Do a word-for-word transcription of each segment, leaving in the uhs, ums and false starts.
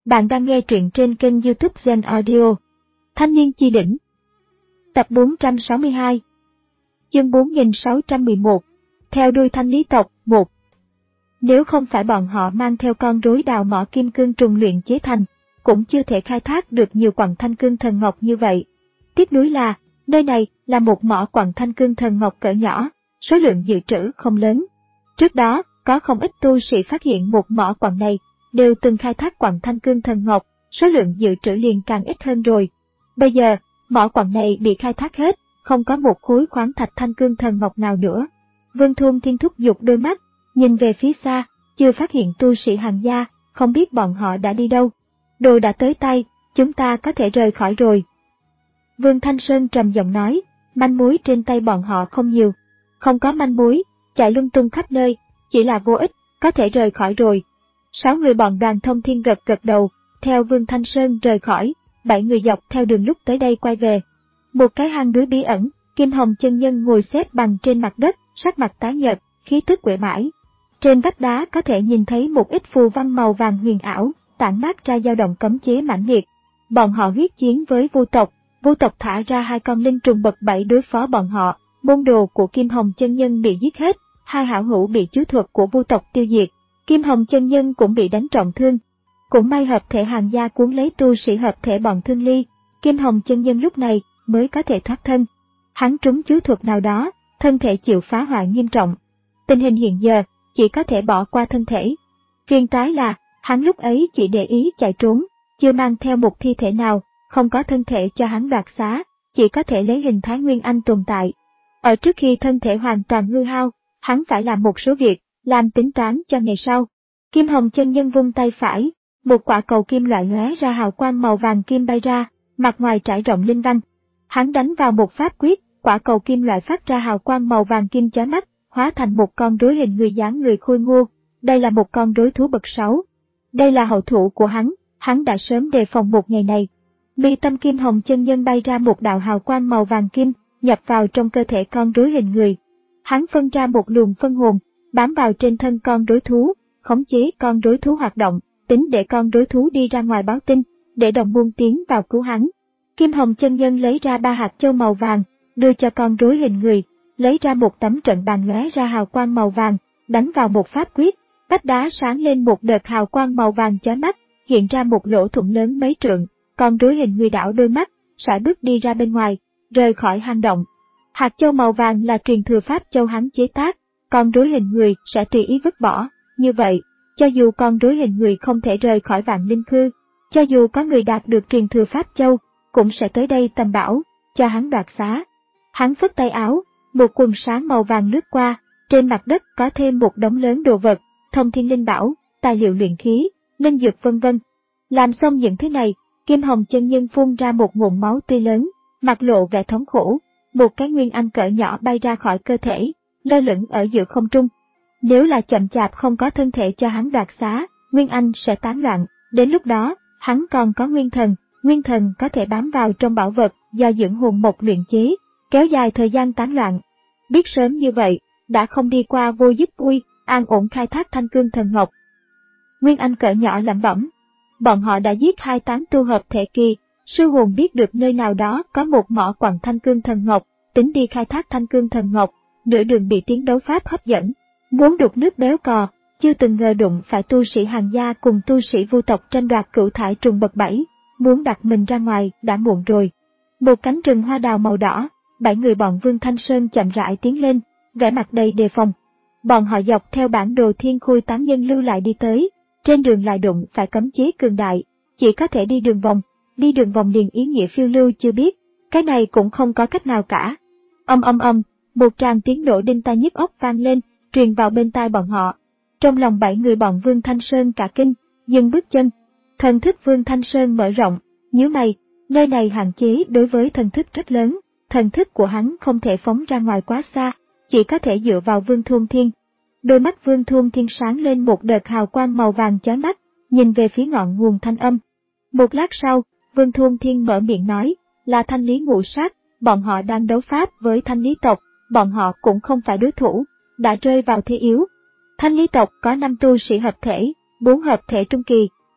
Bạn đang nghe truyện trên kênh YouTube Zen Audio. Thanh niên chi đỉnh. Tập bốn trăm sáu mươi hai. Chương bốn nghìn sáu trăm mười một. Theo đuôi thanh lý tộc. một. Nếu không phải bọn họ mang theo con rối đào mỏ kim cương trùng luyện chế thành, cũng chưa thể khai thác được nhiều quặng thanh cương thần ngọc như vậy. Tiếc nuối là, nơi này là một mỏ quặng thanh cương thần ngọc cỡ nhỏ, số lượng dự trữ không lớn. Trước đó, có không ít tu sĩ phát hiện một mỏ quặng này, đều từng khai thác quặng thanh cương thần ngọc, số lượng dự trữ liền càng ít hơn rồi. Bây giờ, mỏ quặng này bị khai thác hết, không có một khối khoáng thạch thanh cương thần ngọc nào nữa. Vương Thôn Thiên thúc giục đôi mắt, nhìn về phía xa, chưa phát hiện tu sĩ Hàn gia, không biết bọn họ đã đi đâu. Đồ đã tới tay, chúng ta có thể rời khỏi rồi. Vương Thanh Sơn trầm giọng nói, manh mối trên tay bọn họ không nhiều. Không có manh mối, chạy lung tung khắp nơi, chỉ là vô ích, có thể rời khỏi rồi. Sáu người bọn Đoàn Thông Thiên gật gật đầu, theo Vương Thanh Sơn rời khỏi, bảy người dọc theo đường lúc tới đây quay về. Một cái hang núi bí ẩn, Kim Hồng chân nhân ngồi xếp bằng trên mặt đất, sắc mặt tái nhợt, khí tức uể oải. Trên vách đá có thể nhìn thấy một ít phù văn màu vàng huyền ảo, tản mát ra dao động cấm chế mãnh liệt. Bọn họ huyết chiến với Vu tộc, Vu tộc thả ra hai con linh trùng bậc bảy đối phó bọn họ, môn đồ của Kim Hồng chân nhân bị giết hết, hai hảo hữu bị chú thuật của Vu tộc tiêu diệt. Kim Hồng chân nhân cũng bị đánh trọng thương. Cũng may hợp thể Hàn gia cuốn lấy tu sĩ hợp thể bọn Thương Ly, Kim Hồng chân nhân lúc này mới có thể thoát thân. Hắn trúng chú thuật nào đó, thân thể chịu phá hoại nghiêm trọng. Tình hình hiện giờ, chỉ có thể bỏ qua thân thể. Phiền toái là, hắn lúc ấy chỉ để ý chạy trốn, chưa mang theo một thi thể nào, không có thân thể cho hắn đoạt xá, chỉ có thể lấy hình thái Nguyên Anh tồn tại. Ở trước khi thân thể hoàn toàn hư hao, hắn phải làm một số việc, làm tính toán cho ngày sau. Kim Hồng chân nhân vung tay phải, một quả cầu kim loại lóe ra hào quang màu vàng kim bay ra, mặt ngoài trải rộng linh văn. Hắn đánh vào một pháp quyết, quả cầu kim loại phát ra hào quang màu vàng kim chói mắt, hóa thành một con rối hình người dáng người khôi ngô. Đây là một con rối thú bậc sáu. Đây là hậu thủ của hắn, hắn đã sớm đề phòng một ngày này. Mi tâm Kim Hồng chân nhân bay ra một đạo hào quang màu vàng kim, nhập vào trong cơ thể con rối hình người. Hắn phân ra một luồng phân hồn, bám vào trên thân con rối thú, khống chế con rối thú hoạt động, tính để con rối thú đi ra ngoài báo tin, để đồng môn tiến vào cứu hắn. Kim Hồng chân nhân lấy ra ba hạt châu màu vàng, đưa cho con rối hình người, lấy ra một tấm trận bàn lóe ra hào quang màu vàng, đánh vào một pháp quyết, vách đá sáng lên một đợt hào quang màu vàng chói mắt, hiện ra một lỗ thủng lớn mấy trượng, con rối hình người đảo đôi mắt, sải bước đi ra bên ngoài, rời khỏi hang động. Hạt châu màu vàng là truyền thừa pháp châu hắn chế tác, con rối hình người sẽ tùy ý vứt bỏ, như vậy, cho dù con rối hình người không thể rời khỏi Vạn Linh Khư, cho dù có người đạt được truyền thừa pháp châu, cũng sẽ tới đây tầm bảo, cho hắn đoạt xá. Hắn phất tay áo, một quần sáng màu vàng lướt qua, trên mặt đất có thêm một đống lớn đồ vật, thông thiên linh bảo, tài liệu luyện khí, linh dược vân vân. Làm xong những thứ này, Kim Hồng chân nhân phun ra một ngụm máu tươi lớn, mặt lộ vẻ thống khổ, một cái nguyên anh cỡ nhỏ bay ra khỏi cơ thể, lơ lửng ở giữa không trung. Nếu là chậm chạp không có thân thể cho hắn đoạt xá, nguyên anh sẽ tán loạn, đến lúc đó, hắn còn có nguyên thần, nguyên thần có thể bám vào trong bảo vật do dưỡng hồn mộc luyện chế, kéo dài thời gian tán loạn. Biết sớm như vậy, đã không đi qua vô giúp ui, an ổn khai thác thanh cương thần ngọc. Nguyên anh cỡ nhỏ lẩm bẩm, bọn họ đã giết hai tán tu hợp thể kỳ, sư hồn biết được nơi nào đó có một mỏ quặng thanh cương thần ngọc, tính đi khai thác thanh cương thần ngọc, nửa đường bị tiếng đấu pháp hấp dẫn, muốn đục nước béo cò, chưa từng ngờ đụng phải tu sĩ Hàn gia cùng tu sĩ Vu tộc tranh đoạt cửu thải trùng bậc bảy, muốn đặt mình ra ngoài đã muộn rồi. Một cánh rừng hoa đào màu đỏ, bảy người bọn Vương Thanh Sơn chậm rãi tiến lên, vẻ mặt đầy đề phòng. Bọn họ dọc theo bản đồ thiên khôi tán nhân lưu lại đi tới, trên đường lại đụng phải cấm chế cường đại, chỉ có thể đi đường vòng, đi đường vòng liền ý nghĩa phiêu lưu chưa biết, cái này cũng không có cách nào cả. Âm âm âm, một tràng tiếng nổ đinh tai nhức óc vang lên, truyền vào bên tai bọn họ. Trong lòng bảy người bọn Vương Thanh Sơn cả kinh, dừng bước chân. Thần thức Vương Thanh Sơn mở rộng, nhíu mày, nơi này hạn chế đối với thần thức rất lớn, thần thức của hắn không thể phóng ra ngoài quá xa, chỉ có thể dựa vào Vương Thôn Thiên. Đôi mắt Vương Thôn Thiên sáng lên một đợt hào quang màu vàng chói mắt, nhìn về phía ngọn nguồn thanh âm. Một lát sau, Vương Thôn Thiên mở miệng nói, là thanh lý ngũ sát, bọn họ đang đấu pháp với thanh lý tộc, bọn họ cũng không phải đối thủ, đã rơi vào thế yếu. Thanh lý tộc có năm tu sĩ hợp thể, bốn hợp thể trung kỳ,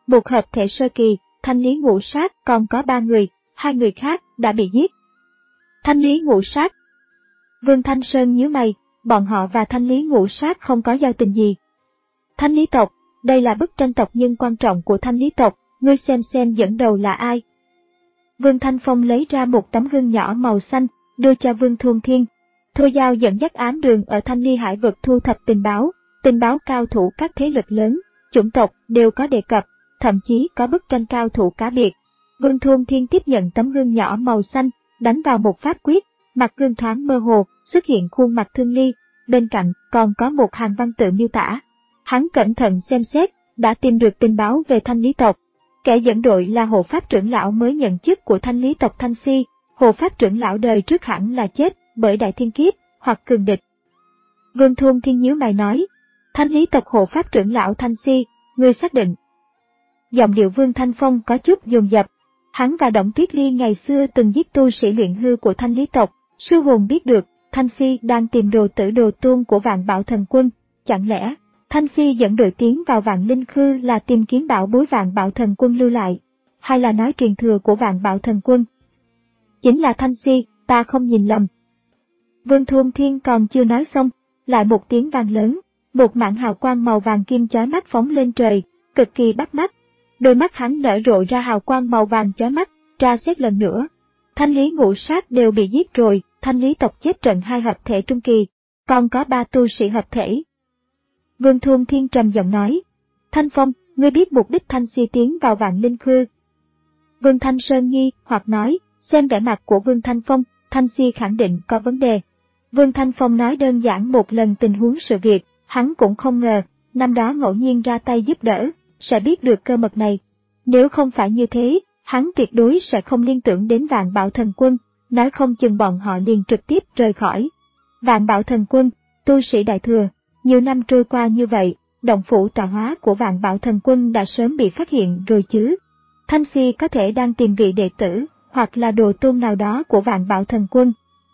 Một hợp thể sơ kỳ, thanh lý ngũ sát còn có ba người, hai người khác đã bị giết. Thanh lý ngũ sát. Vương Thanh Sơn nhíu mày, bọn họ và thanh lý ngũ sát không có giao tình gì. Thanh lý tộc, đây là bức tranh tộc nhân quan trọng của thanh lý tộc, ngươi xem xem dẫn đầu là ai. Vương Thanh Phong lấy ra một tấm gương nhỏ màu xanh, đưa cho Vương Thuần Thiên. Thôi Giao dẫn dắt ám đường ở Thanh Ly Hải vực thu thập tình báo, tình báo cao thủ các thế lực lớn, chủng tộc đều có đề cập, thậm chí có bức tranh cao thủ cá biệt. Vương Thuần Thiên tiếp nhận tấm gương nhỏ màu xanh, đánh vào một pháp quyết, mặt gương thoáng mơ hồ, xuất hiện khuôn mặt Thương Ly, bên cạnh còn có một hàng văn tự miêu tả. Hắn cẩn thận xem xét, đã tìm được tình báo về thanh lý tộc. Kẻ dẫn đội là hộ pháp trưởng lão mới nhận chức của thanh lý tộc Thanh Si, hộ pháp trưởng lão đời trước hẳn là chết bởi đại thiên kiếp hoặc cường địch. Vương Thuần Thiên nhíu mày nói, thanh lý tộc hộ pháp trưởng lão Thanh Si, người xác định. Giọng điệu Vương Thanh Phong có chút dồn dập. Hắn và Động Tuyết Ly ngày xưa từng giết tu sĩ luyện hư của thanh lý tộc, sư hồn biết được, Thanh Si đang tìm đồ tử đồ tôn của Vạn Bảo Thần Quân, chẳng lẽ Thanh Si dẫn đội tiến vào Vạn Linh Khư là tìm kiếm bảo bối Vạn Bảo Thần Quân lưu lại, hay là nói truyền thừa của Vạn Bảo Thần Quân? Chính là Thanh Si, ta không nhìn lầm. Vương Thuần Thiên còn chưa nói xong, lại một tiếng vang lớn, một mảng hào quang màu vàng kim chói mắt phóng lên trời, cực kỳ bắt mắt. Đôi mắt hắn nở rộ ra hào quang màu vàng chói mắt, tra xét lần nữa. Thanh lý ngũ sát đều bị giết rồi, thanh lý tộc chết trận hai hợp thể trung kỳ, còn có ba tu sĩ hợp thể. Vương Thuần Thiên trầm giọng nói, Thanh Phong, ngươi biết mục đích Thanh Si tiến vào Vạn Linh Khư? Vương Thanh Sơn nghi hoặc nói, xem vẻ mặt của Vương Thanh Phong, Thanh Si khẳng định có vấn đề. Vương Thanh Phong nói đơn giản một lần tình huống sự việc, hắn cũng không ngờ, năm đó ngẫu nhiên ra tay giúp đỡ, sẽ biết được cơ mật này. Nếu không phải như thế, hắn tuyệt đối sẽ không liên tưởng đến Vạn Bảo Thần Quân, nói không chừng bọn họ liền trực tiếp rời khỏi. Vạn Bảo Thần Quân, tu sĩ đại thừa, nhiều năm trôi qua như vậy, động phủ tọa hóa của Vạn Bảo Thần Quân đã sớm bị phát hiện rồi chứ. Thanh Si có thể đang tìm vị đệ tử, hoặc là đồ tôn nào đó của Vạn Bảo Thần Quân.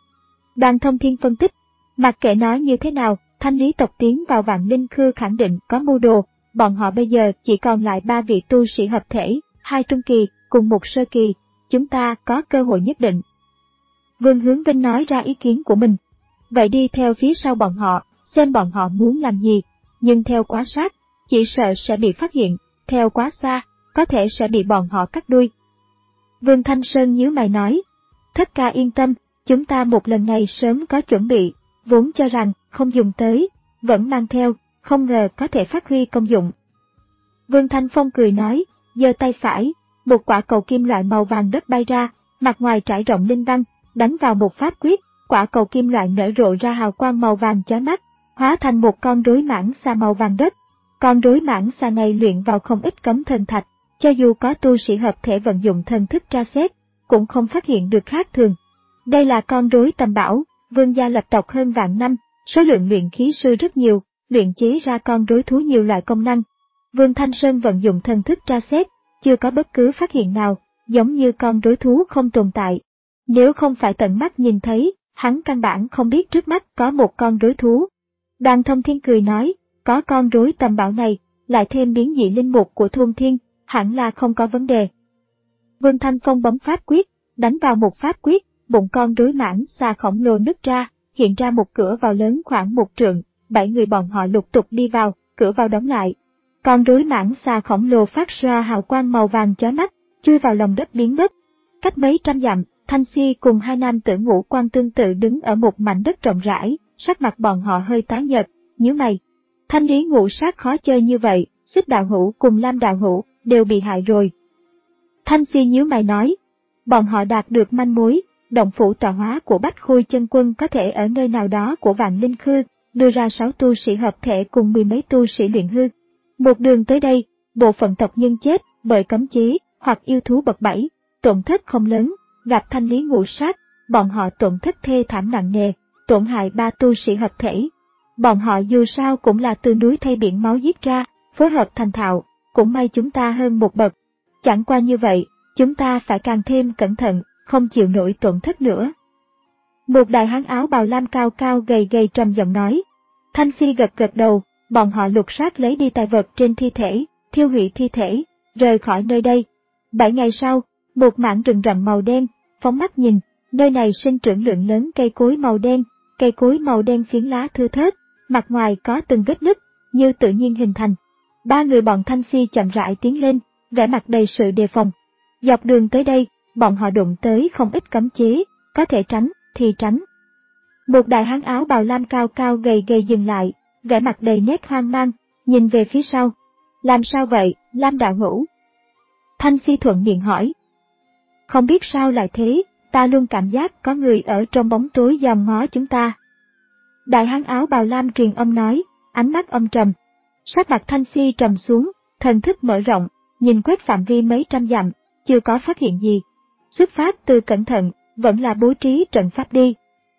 Đoàn Thông Thiên phân tích, mặc kệ nói như thế nào, thanh lý tộc tiến vào Vạn Linh Khư khẳng định có mưu đồ, bọn họ bây giờ chỉ còn lại ba vị tu sĩ hợp thể, hai trung kỳ, cùng một sơ kỳ, chúng ta có cơ hội nhất định. Vương Hướng Vinh nói ra ý kiến của mình. Vậy đi theo phía sau bọn họ, xem bọn họ muốn làm gì, nhưng theo quá sát, chỉ sợ sẽ bị phát hiện, theo quá xa, có thể sẽ bị bọn họ cắt đuôi. Vương Thanh Sơn nhíu mày nói, Thất ca yên tâm, chúng ta một lần này sớm có chuẩn bị, vốn cho rằng không dùng tới, vẫn mang theo, không ngờ có thể phát huy công dụng. Vương Thanh Phong cười nói, giơ tay phải, một quả cầu kim loại màu vàng đất bay ra, mặt ngoài trải rộng linh văn, đánh vào một pháp quyết, quả cầu kim loại nở rộ ra hào quang màu vàng chói mắt, hóa thành một con rối mãng xà màu vàng đất. Con rối mãng xà này luyện vào không ít cấm thần thạch, cho dù có tu sĩ hợp thể vận dụng thần thức tra xét, cũng không phát hiện được khác thường. Đây là con rối tầm bảo, Vương gia lập tộc hơn vạn năm, số lượng luyện khí sư rất nhiều, luyện chế ra con rối thú nhiều loại công năng. Vương Thanh Sơn vận dụng thần thức tra xét, chưa có bất cứ phát hiện nào, giống như con rối thú không tồn tại. Nếu không phải tận mắt nhìn thấy, hắn căn bản không biết trước mắt có một con rối thú. Đoàn Thông Thiên cười nói, có con rối tầm bảo này, lại thêm biến dị linh mục của Thuần Thiên, hẳn là không có vấn đề. Vương Thanh Phong bấm pháp quyết, đánh vào một pháp quyết, bụng con rối mãng xà khổng lồ nứt ra, hiện ra một cửa vào lớn khoảng một trượng, bảy người bọn họ lục tục đi vào, cửa vào đóng lại. Con rối mãng xà khổng lồ phát ra hào quang màu vàng chói mắt, chui vào lòng đất biến mất. Cách mấy trăm dặm, Thanh Si cùng hai nam tử ngũ quan tương tự đứng ở một mảnh đất rộng rãi, sắc mặt bọn họ hơi tái nhợt, nhíu mày. Thanh lý ngũ sát khó chơi như vậy, Xích đạo hữu cùng Lam đạo hữu đều bị hại rồi. Thanh Si nhíu mày nói, bọn họ đạt được manh mối, động phủ tọa hóa của Bách Khôi Chân Quân có thể ở nơi nào đó của Vạn Linh Khư, đưa ra sáu tu sĩ hợp thể cùng mười mấy tu sĩ luyện hư. Một đường tới đây, bộ phận tộc nhân chết bởi cấm chế hoặc yêu thú bậc bảy, tổn thất không lớn, gặp thanh lý ngũ sát, bọn họ tổn thất thê thảm nặng nề, tổn hại ba tu sĩ hợp thể. Bọn họ dù sao cũng là từ núi thay biển máu giết ra, phối hợp thành thạo, cũng may chúng ta hơn một bậc. Chẳng qua như vậy, chúng ta phải càng thêm cẩn thận, không chịu nổi tổn thất nữa. Một đại hán áo bào lam cao cao gầy gầy trầm giọng nói. Thanh Si gật gật đầu, bọn họ lục soát lấy đi tài vật trên thi thể, thiêu hủy thi thể, rời khỏi nơi đây. Bảy ngày sau, một mảng rừng rậm màu đen, phóng mắt nhìn, nơi này sinh trưởng lượng lớn cây cối màu đen, cây cối màu đen phiến lá thưa thớt, mặt ngoài có từng vết nứt, như tự nhiên hình thành. Ba người bọn Thanh Si chậm rãi tiến lên, vẻ mặt đầy sự đề phòng. Dọc đường tới đây, bọn họ đụng tới không ít cấm chế, có thể tránh, thì tránh. Một đại hán áo bào lam cao cao gầy gầy dừng lại, vẻ mặt đầy nét hoang mang, nhìn về phía sau. Làm sao vậy, Lam đạo hữu? Thanh Si thuận miệng hỏi. Không biết sao lại thế, ta luôn cảm giác có người ở trong bóng tối dòm ngó chúng ta. Đại hán áo bào lam truyền âm nói, ánh mắt âm trầm. Sắc mặt Thanh Si trầm xuống, thần thức mở rộng, nhìn quét phạm vi mấy trăm dặm, chưa có phát hiện gì. Xuất phát từ cẩn thận, vẫn là bố trí trận pháp đi.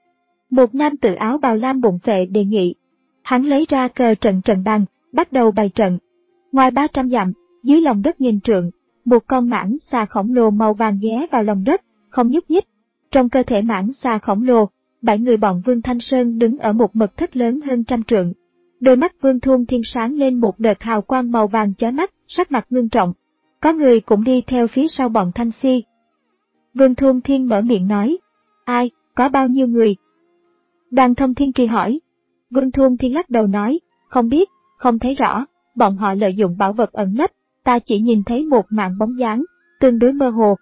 Một nam tử áo bào lam bụng vệ đề nghị. Hắn lấy ra cờ trận trận bàn, bắt đầu bày trận. Ngoài ba trăm dặm, dưới lòng đất nghìn trượng, một con mãng xà khổng lồ màu vàng ghé vào lòng đất, không nhúc nhích. Trong cơ thể mãng xà khổng lồ, bảy người bọn Vương Thanh Sơn đứng ở một mật thất lớn hơn trăm trượng. Đôi mắt Vương Thôn Thiên sáng lên một đợt hào quang màu vàng chói mắt, sắc mặt ngưng trọng. Có người cũng đi theo phía sau bọn Thanh Si. Vương Thôn Thiên mở miệng nói, ai, có bao nhiêu người? Đoàn Thông Thiên Trì hỏi. Vương Thôn Thiên lắc đầu nói, không biết, không thấy rõ, bọn họ lợi dụng bảo vật ẩn nấp, ta chỉ nhìn thấy một mảng bóng dáng, tương đối mơ hồ.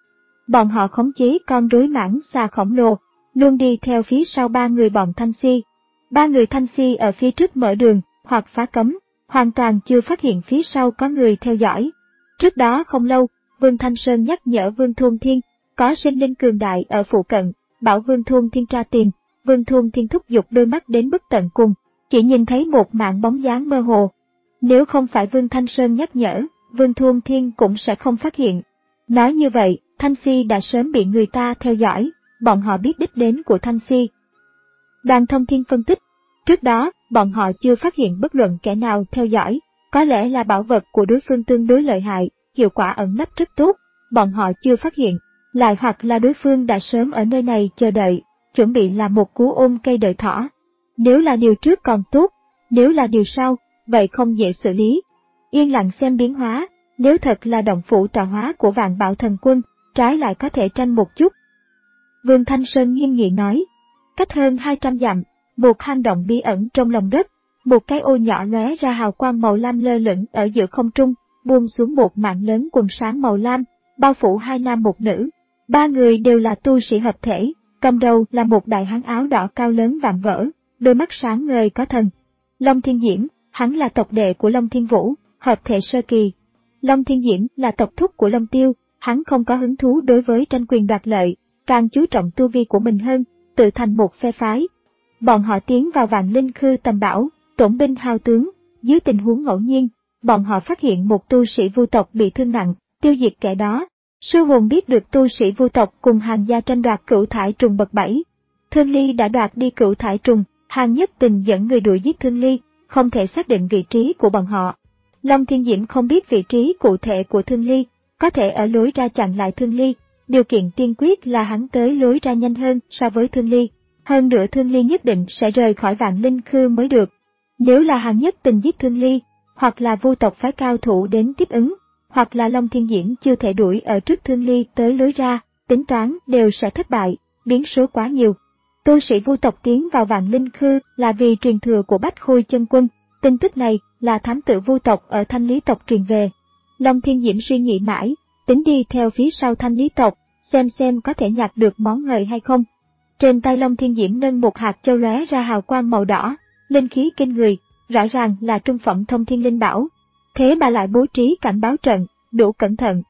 Bọn họ khống chế con rối mãng xà khổng lồ, luôn đi theo phía sau ba người bọn Thanh Si. Ba người Thanh Si ở phía trước mở đường, hoặc phá cấm, hoàn toàn chưa phát hiện phía sau có người theo dõi. Trước đó không lâu, Vương Thanh Sơn nhắc nhở Vương Thôn Thiên, có sinh linh cường đại ở phụ cận, bảo Vương Thôn Thiên tra tìm. Vương Thôn Thiên thúc giục đôi mắt đến mức tận cùng, chỉ nhìn thấy một mảng bóng dáng mơ hồ. Nếu không phải Vương Thanh Sơn nhắc nhở, Vương Thôn Thiên cũng sẽ không phát hiện. Nói như vậy, Thanh Si đã sớm bị người ta theo dõi, bọn họ biết đích đến của Thanh Si. Đoàn Thông Thiên phân tích, trước đó, bọn họ chưa phát hiện bất luận kẻ nào theo dõi, có lẽ là bảo vật của đối phương tương đối lợi hại, hiệu quả ẩn nấp rất tốt, bọn họ chưa phát hiện, lại hoặc là đối phương đã sớm ở nơi này chờ đợi, chuẩn bị làm một cú ôm cây đợi thỏ. Nếu là điều trước còn tốt, nếu là điều sau, vậy không dễ xử lý. Yên lặng xem biến hóa, nếu thật là động phủ tọa hóa của Vạn Bảo Thần Quân, trái lại có thể tranh một chút. Vương Thanh Sơn nghiêm nghị nói, cách hơn hai trăm dặm, một hang động bí ẩn trong lòng đất, một cái ô nhỏ lóe ra hào quang màu lam lơ lửng ở giữa không trung, buông xuống một mảng lớn quần sáng màu lam, bao phủ hai nam một nữ. Ba người đều là tu sĩ hợp thể, cầm đầu là một đại hán áo đỏ cao lớn vạm vỡ, đôi mắt sáng ngời có thần. Long Thiên Diễm, hắn là tộc đệ của Long Thiên Vũ, hợp thể sơ kỳ. Long Thiên Diễm là tộc thúc của Long Tiêu, hắn không có hứng thú đối với tranh quyền đoạt lợi, càng chú trọng tu vi của mình hơn, tự thành một phe phái. Bọn họ tiến vào Vạn Linh Khư tầm bảo, tổn binh hao tướng, dưới tình huống ngẫu nhiên, bọn họ phát hiện một tu sĩ vu tộc bị thương nặng, tiêu diệt kẻ đó. Sư hồn biết được tu sĩ vu tộc cùng Hàng gia tranh đoạt cửu thải trùng bậc bảy. Thương Ly đã đoạt đi cửu thải trùng, Hàng nhất tình dẫn người đuổi giết Thương Ly, không thể xác định vị trí của bọn họ. Long Thiên Diễm không biết vị trí cụ thể của Thương Ly, có thể ở lối ra chặn lại Thương Ly, điều kiện tiên quyết là hắn tới lối ra nhanh hơn so với Thương Ly. Hơn nữa Thương Ly nhất định sẽ rời khỏi Vạn Linh Khư mới được. Nếu là Hàng nhất tình giết Thương Ly, hoặc là vu tộc phái cao thủ đến tiếp ứng, hoặc là Long Thiên Diễm chưa thể đuổi ở trước Thương Ly tới lối ra, tính toán đều sẽ thất bại, biến số quá nhiều. Tu sĩ vu tộc tiến vào Vạn Linh Khư là vì truyền thừa của Bách Khôi Chân Quân, tin tức này là thám tử vu tộc ở Thanh Lý tộc truyền về. Long Thiên Diễm suy nghĩ mãi, tính đi theo phía sau Thanh Lý tộc, xem xem có thể nhặt được món ngời hay không. Trên tay Long Thiên Diễm nâng một hạt châu lóe ra hào quang màu đỏ, linh khí kinh người, rõ ràng là trung phẩm thông thiên linh bảo. Thế mà lại bố trí cảnh báo trận, đủ cẩn thận.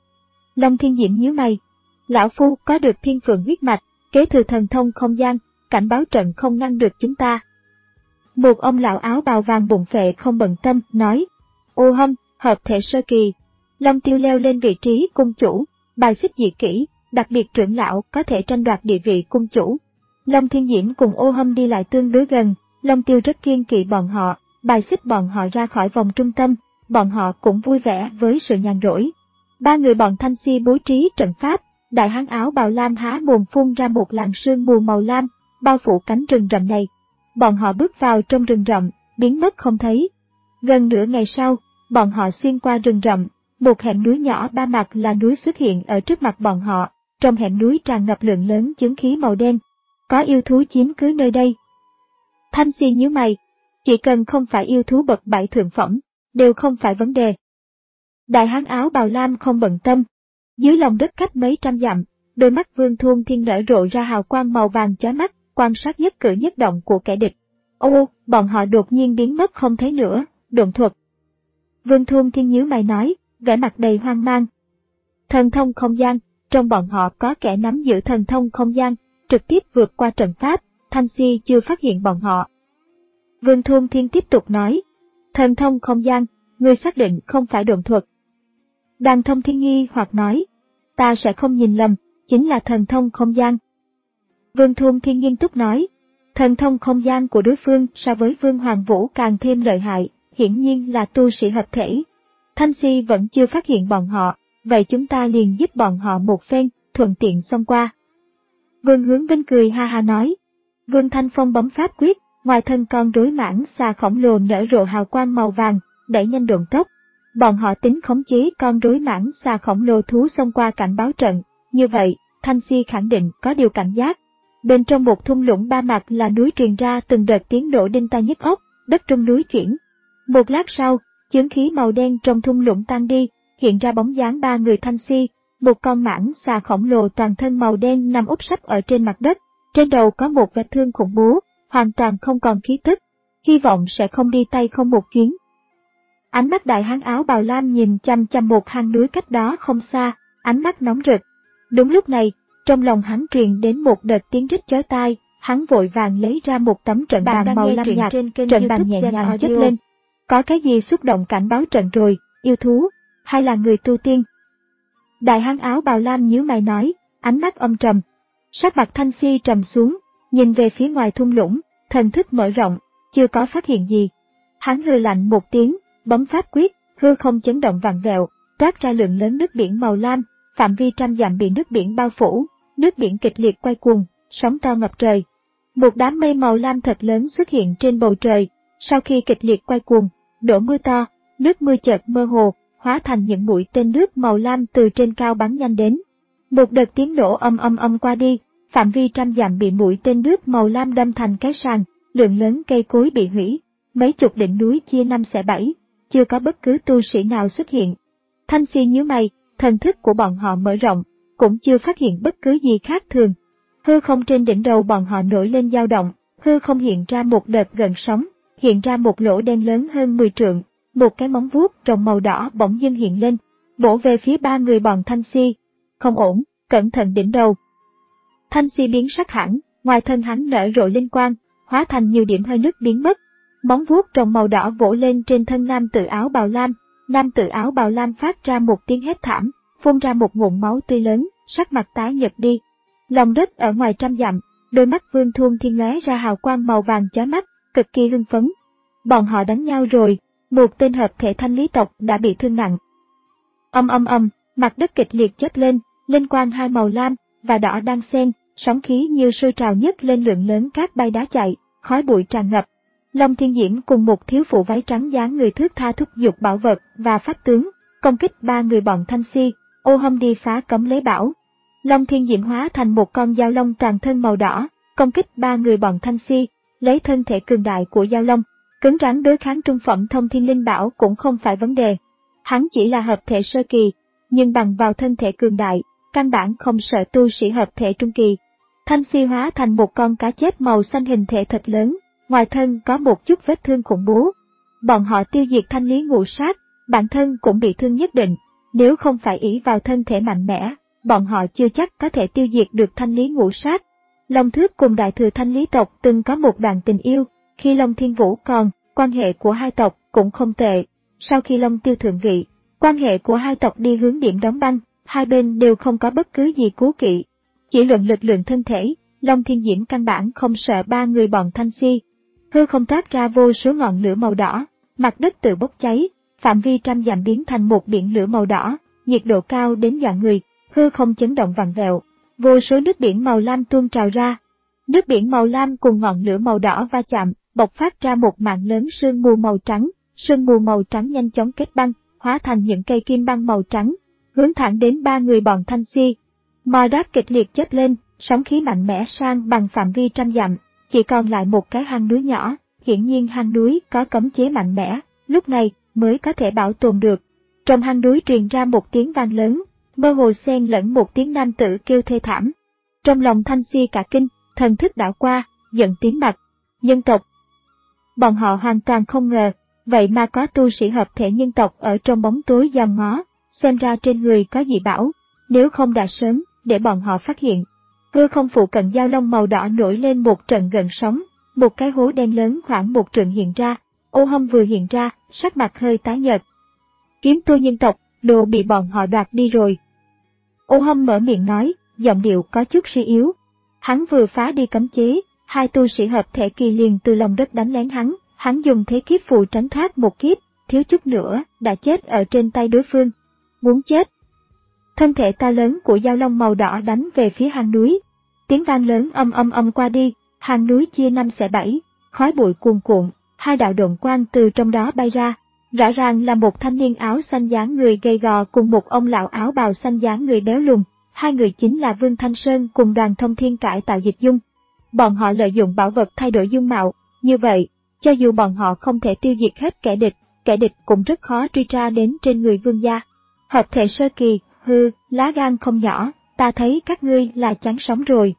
Long Thiên Diễm nhíu mày. Lão Phu có được thiên phượng huyết mạch, kế thừa thần thông không gian, cảnh báo trận không ngăn được chúng ta. Một ông lão áo bào vàng bụng phệ không bận tâm, nói. Ô hâm, hợp thể sơ kỳ. Long Tiêu leo lên vị trí cung chủ, bài xích dị kỹ, đặc biệt trưởng lão có thể tranh đoạt địa vị cung chủ. Long Thiên Diễm cùng ô hâm đi lại tương đối gần, Long Tiêu rất kiêng kỵ bọn họ, bài xích bọn họ ra khỏi vòng trung tâm. Bọn họ cũng vui vẻ với sự nhàn rỗi. Ba người bọn Thanh Si bố trí trận pháp, đại hán áo bào lam há mồm phun ra một làn sương mù màu lam, bao phủ cánh rừng rậm này. Bọn họ bước vào trong rừng rậm, biến mất không thấy. Gần nửa ngày sau, bọn họ xuyên qua rừng rậm, một hẻm núi nhỏ ba mặt là núi xuất hiện ở trước mặt bọn họ, trong hẻm núi tràn ngập lượng lớn chứng khí màu đen. Có yêu thú chiếm cứ nơi đây. Thanh Si nhíu mày, chỉ cần không phải yêu thú bậc bảy thượng phẩm, đều không phải vấn đề. Đại hán áo bào lam không bận tâm. Dưới lòng đất cách mấy trăm dặm, đôi mắt Vương Thuôn Thiên nở rộ ra hào quang màu vàng chói mắt, quan sát nhất cử nhất động của kẻ địch. Ô, bọn họ đột nhiên biến mất không thấy nữa, độn thuật. Vương Thuôn Thiên nhíu mày nói, vẻ mặt đầy hoang mang. Thần thông không gian, trong bọn họ có kẻ nắm giữ thần thông không gian, trực tiếp vượt qua trận pháp, Thanh Si chưa phát hiện bọn họ. Vương Thuôn Thiên tiếp tục nói, thần thông không gian, ngươi xác định không phải độn thuật. Đàn Thông Thiên nghi hoặc nói, ta sẽ không nhìn lầm, chính là thần thông không gian. Vương Thuôn Thiên nghiêm túc nói, thần thông không gian của đối phương so với Vương Hoàng Vũ càng thêm lợi hại, hiển nhiên là tu sĩ hợp thể. Thanh Si vẫn chưa phát hiện bọn họ, vậy chúng ta liền giúp bọn họ một phen, thuận tiện xông qua. Vương Hướng Vinh cười ha ha nói, Vương Thanh Phong bấm pháp quyết, ngoài thân con rối mãng xà khổng lồ nở rộ hào quang màu vàng, đẩy nhanh độn tốc. Bọn họ tính khống chế con rối mãng xà khổng lồ thú xông qua cảnh báo trận, như vậy, Thanh Si khẳng định có điều cảnh giác. Bên trong một thung lũng ba mặt là núi truyền ra từng đợt tiếng nổ đinh tai nhức óc, đất trong núi chuyển. Một lát sau, chướng khí màu đen trong thung lũng tan đi, hiện ra bóng dáng ba người Thanh Si, một con mãng xà khổng lồ toàn thân màu đen nằm úp sấp ở trên mặt đất, trên đầu có một vết thương khủng bố, hoàn toàn không còn khí tức, hy vọng sẽ không đi tay không một chuyến. Ánh mắt đại hán áo bào lam nhìn chăm chăm một hang núi cách đó không xa, ánh mắt nóng rực. Đúng lúc này, trong lòng hắn truyền đến một đợt tiếng rít chói tai, hắn vội vàng lấy ra một tấm trận bàn màu lam nhạt, trận bàn nhẹ nhàng chất lên. Có cái gì xúc động cảnh báo trận rồi, yêu thú, hay là người tu tiên? Đại hán áo bào lam nhíu mày nói, ánh mắt âm trầm. Sắc mặt Thanh Si trầm xuống, nhìn về phía ngoài thung lũng, thần thức mở rộng, chưa có phát hiện gì. Hắn hừ lạnh một tiếng, bấm pháp quyết, hư không chấn động vặn vẹo, toát ra lượng lớn nước biển màu lam, phạm vi trăm dặm bị nước biển bao phủ, nước biển kịch liệt quay cuồng, sóng to ngập trời. Một đám mây màu lam thật lớn xuất hiện trên bầu trời, sau khi kịch liệt quay cuồng, đổ mưa to, nước mưa chợt mơ hồ, hóa thành những mũi tên nước màu lam từ trên cao bắn nhanh đến. Một đợt tiếng nổ âm âm âm qua đi, phạm vi trăm dặm bị mũi tên nước màu lam đâm thành cái sàng, lượng lớn cây cối bị hủy, mấy chục đỉnh núi chia năm xẻ bảy, chưa có bất cứ tu sĩ nào xuất hiện. Thanh Si nhíu mày, thần thức của bọn họ mở rộng, cũng chưa phát hiện bất cứ gì khác thường. Hư không trên đỉnh đầu bọn họ nổi lên dao động, hư không hiện ra một đợt gần sóng, hiện ra một lỗ đen lớn hơn mười trượng, một cái móng vuốt rồng màu đỏ bỗng dưng hiện lên, bổ về phía ba người bọn Thanh Si. Không ổn, cẩn thận đỉnh đầu. Thanh Si biến sắc hẳn, ngoài thân hắn nở rộ linh quang, hóa thành nhiều điểm hơi nước biến mất. Móng vuốt rồng màu đỏ vỗ lên trên thân nam tử áo bào lam, nam tử áo bào lam phát ra một tiếng hét thảm, phun ra một ngụm máu tươi lớn, sắc mặt tái nhợt đi. Lòng đất ở ngoài trăm dặm, đôi mắt Vương Thuôn Thiên lóe ra hào quang màu vàng chói mắt, cực kỳ hưng phấn. Bọn họ đánh nhau rồi, một tên hợp thể thanh lý tộc đã bị thương nặng. Âm âm âm, mặt đất kịch liệt chớp lên, linh quang hai màu lam và đỏ đang xen, sóng khí như sôi trào nhấc lên lượng lớn cát bay đá chạy, khói bụi tràn ngập. Long Thiên Diễm cùng một thiếu phụ váy trắng dáng người thước tha thúc giục bảo vật và pháp tướng, công kích ba người bọn Thanh Si, ô hâm đi phá cấm lấy bảo. Long Thiên Diễm hóa thành một con dao long toàn thân màu đỏ, công kích ba người bọn Thanh Si, lấy thân thể cường đại của dao long, cứng rắn đối kháng trung phẩm thông thiên linh bảo cũng không phải vấn đề. Hắn chỉ là hợp thể sơ kỳ, nhưng bằng vào thân thể cường đại, căn bản không sợ tu sĩ hợp thể trung kỳ. Thanh Si hóa thành một con cá chép màu xanh hình thể thật lớn, ngoài thân có một chút vết thương khủng bố. Bọn họ tiêu diệt thanh lý ngũ sát, bản thân cũng bị thương nhất định, nếu không phải ỷ vào thân thể mạnh mẽ, bọn họ chưa chắc có thể tiêu diệt được thanh lý ngũ sát. Long Thước cùng đại thừa thanh lý tộc từng có một đoạn tình yêu, khi Long Thiên Vũ còn, quan hệ của hai tộc cũng không tệ. Sau khi Long Tiêu thượng vị, quan hệ của hai tộc đi hướng điểm đóng băng, hai bên đều không có bất cứ gì cố kỵ. Chỉ luận lực lượng thân thể, Long Thiên Diễm căn bản không sợ ba người bọn Thanh Si. Hư không toát ra vô số ngọn lửa màu đỏ, mặt đất tự bốc cháy, phạm vi trăm dặm biến thành một biển lửa màu đỏ, nhiệt độ cao đến dọa người, hư không chấn động vặn vẹo, vô số nước biển màu lam tuôn trào ra. Nước biển màu lam cùng ngọn lửa màu đỏ va chạm, bộc phát ra một mảng lớn sương mù màu trắng, sương mù màu trắng nhanh chóng kết băng, hóa thành những cây kim băng màu trắng, hướng thẳng đến ba người bọn Thanh Si. Mordor kịch liệt chớp lên, sóng khí mạnh mẽ sang bằng phạm vi trăm dặm, chỉ còn lại một cái hang núi nhỏ, hiển nhiên hang núi có cấm chế mạnh mẽ, lúc này mới có thể bảo tồn được. Trong hang núi truyền ra một tiếng vang lớn, mơ hồ xen lẫn một tiếng nam tử kêu thê thảm. Trong lòng Thanh Si cả kinh, thần thức đảo qua, giận tím mặt. Nhân tộc. Bọn họ hoàn toàn không ngờ, vậy mà có tu sĩ hợp thể nhân tộc ở trong bóng tối giòm ngó, xem ra trên người có dị bảo, nếu không đã sớm, để bọn họ phát hiện. Hư không phụ cận dao long màu đỏ nổi lên một trận gợn sóng, một cái hố đen lớn khoảng một trượng hiện ra, Ô Hâm vừa hiện ra, sắc mặt hơi tái nhợt. Kiếm tu nhân tộc, đồ bị bọn họ đoạt đi rồi. Ô Hâm mở miệng nói, giọng điệu có chút suy yếu. Hắn vừa phá đi cấm chế, hai tu sĩ hợp thể kỳ liền từ lòng đất đánh lén hắn, hắn dùng thế kiếp phù tránh thoát một kiếp, thiếu chút nữa, đã chết ở trên tay đối phương. Muốn chết. Thân thể to lớn của dao long màu đỏ đánh về phía hang núi. Tiếng vang lớn âm âm âm qua đi, hang núi chia năm xẻ bảy, khói bụi cuồn cuộn, hai đạo độn quang từ trong đó bay ra. Rõ ràng là một thanh niên áo xanh dáng người gầy gò cùng một ông lão áo bào xanh dáng người béo lùn, hai người chính là Vương Thanh Sơn cùng Đoàn Thông Thiên cải tạo dịch dung. Bọn họ lợi dụng bảo vật thay đổi dung mạo, như vậy, cho dù bọn họ không thể tiêu diệt hết kẻ địch, kẻ địch cũng rất khó truy tra đến trên người Vương gia. Hợp thể sơ kỳ, hư, lá gan không nhỏ, ta thấy các ngươi là chán sống rồi.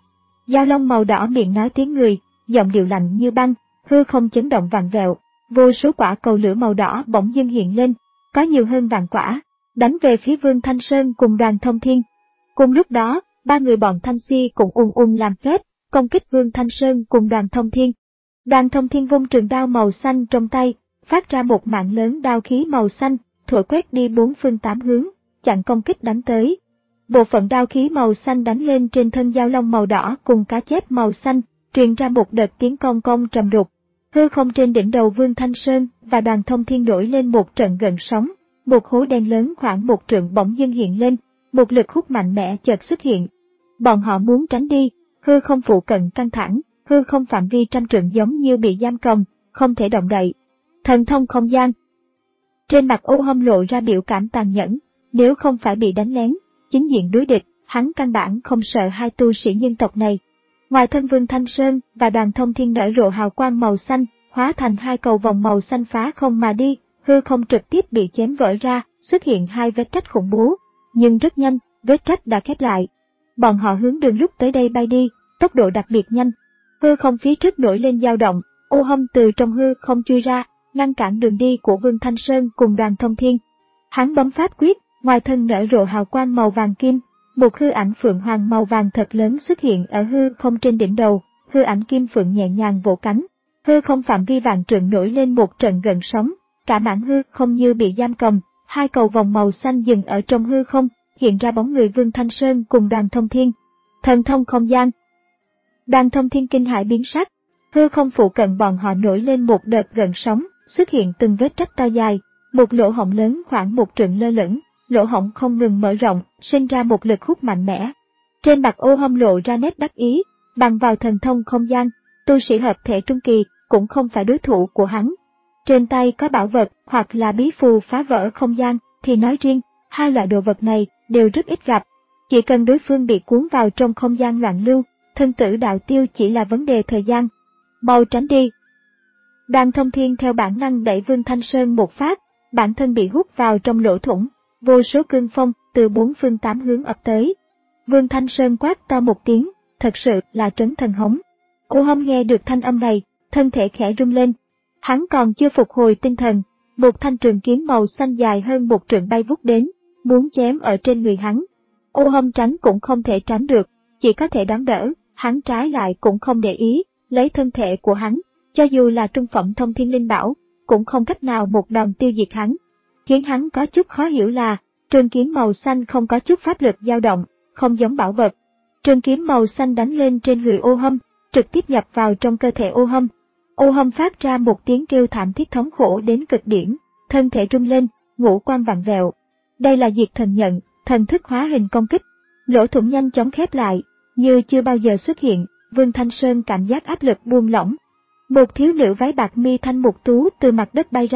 Dao long màu đỏ miệng nói tiếng người, giọng điệu lạnh như băng, hư không chấn động vặn vẹo, vô số quả cầu lửa màu đỏ bỗng dưng hiện lên, có nhiều hơn vạn quả, đánh về phía Vương Thanh Sơn cùng Đoàn Thông Thiên. Cùng lúc đó, ba người bọn Thanh Si cũng ung ung làm phép, công kích Vương Thanh Sơn cùng Đoàn Thông Thiên. Đoàn Thông Thiên vung trường đao màu xanh trong tay, phát ra một mạng lớn đao khí màu xanh, thổi quét đi bốn phương tám hướng, chặn công kích đánh tới. Bộ phận đao khí màu xanh đánh lên trên thân dao long màu đỏ cùng cá chép màu xanh, truyền ra một đợt tiếng cong cong trầm đục. Hư không trên đỉnh đầu Vương Thanh Sơn và Đoàn Thông Thiên nổi lên một trận gợn sóng, một hố đen lớn khoảng một trượng bỗng dưng hiện lên, một lực hút mạnh mẽ chợt xuất hiện. Bọn họ muốn tránh đi, hư không phụ cận căng thẳng, hư không phạm vi trăm trượng giống như bị giam cầm, không thể động đậy. Thần thông không gian. Trên mặt Ô Hâm lộ ra biểu cảm tàn nhẫn, nếu không phải bị đánh lén, chính diện đối địch, hắn căn bản không sợ hai tu sĩ nhân tộc này. Ngoài thân Vương Thanh Sơn và Đoàn Thông Thiên nở rộ hào quang màu xanh, hóa thành hai cầu vòng màu xanh phá không mà đi, hư không trực tiếp bị chém vỡ ra, xuất hiện hai vết rách khủng bố. Nhưng rất nhanh, vết rách đã khép lại. Bọn họ hướng đường lúc tới đây bay đi, tốc độ đặc biệt nhanh. Hư không phía trước nổi lên dao động, Ô Hâm từ trong hư không chui ra, ngăn cản đường đi của Vương Thanh Sơn cùng Đoàn Thông Thiên. Hắn bấm pháp quyết, ngoài thân nở rộ hào quang màu vàng kim, một hư ảnh phượng hoàng màu vàng thật lớn xuất hiện ở hư không trên đỉnh đầu, hư ảnh kim phượng nhẹ nhàng vỗ cánh. Hư không phạm vi vạn trượng nổi lên một trận gợn sóng, cả mảng hư không như bị giam cầm, hai cầu vòng màu xanh dừng ở trong hư không, hiện ra bóng người Vương Thanh Sơn cùng Đoàn Thông Thiên. Thần thông không gian. Đoàn Thông Thiên kinh hãi biến sắc, hư không phụ cận bọn họ nổi lên một đợt gợn sóng, xuất hiện từng vết rách to dài, một lỗ hổng lớn khoảng một trượng lơ lửng, lỗ hổng không ngừng mở rộng, sinh ra một lực hút mạnh mẽ. Trên mặt Ô Hâm lộ ra nét đắc ý, bằng vào thần thông không gian, tu sĩ hợp thể trung kỳ cũng không phải đối thủ của hắn. Trên tay có bảo vật hoặc là bí phù phá vỡ không gian thì nói riêng, hai loại đồ vật này đều rất ít gặp. Chỉ cần đối phương bị cuốn vào trong không gian loạn lưu, thân tử đạo tiêu chỉ là vấn đề thời gian. Mau tránh đi. Đoàn Thông Thiên theo bản năng đẩy Vương Thanh Sơn một phát, bản thân bị hút vào trong lỗ thủng, vô số cương phong từ bốn phương tám hướng ập tới. Vương Thanh Sơn quát to một tiếng, thật sự là trấn thần hống. Ô Hâm nghe được thanh âm này, thân thể khẽ rung lên. Hắn còn chưa phục hồi tinh thần, một thanh trường kiếm màu xanh dài hơn một trượng bay vút đến, muốn chém ở trên người hắn. Ô Hâm tránh cũng không thể tránh được, chỉ có thể đón đỡ, hắn trái lại cũng không để ý, lấy thân thể của hắn, cho dù là trung phẩm thông thiên linh bảo, cũng không cách nào một đòn tiêu diệt hắn. Khiến hắn có chút khó hiểu là, trường kiếm màu xanh không có chút pháp lực dao động, không giống bảo vật. Trường kiếm màu xanh đánh lên trên người Ô Hâm, trực tiếp nhập vào trong cơ thể Ô Hâm. Ô Hâm phát ra một tiếng kêu thảm thiết thống khổ đến cực điểm, thân thể rung lên, ngũ quan vặn vẹo. Đây là diệt thần nhận, thần thức hóa hình công kích. Lỗ thủng nhanh chóng khép lại, như chưa bao giờ xuất hiện, Vương Thanh Sơn cảm giác áp lực buông lỏng. Một thiếu nữ váy bạc mi thanh mục tú từ mặt đất bay ra,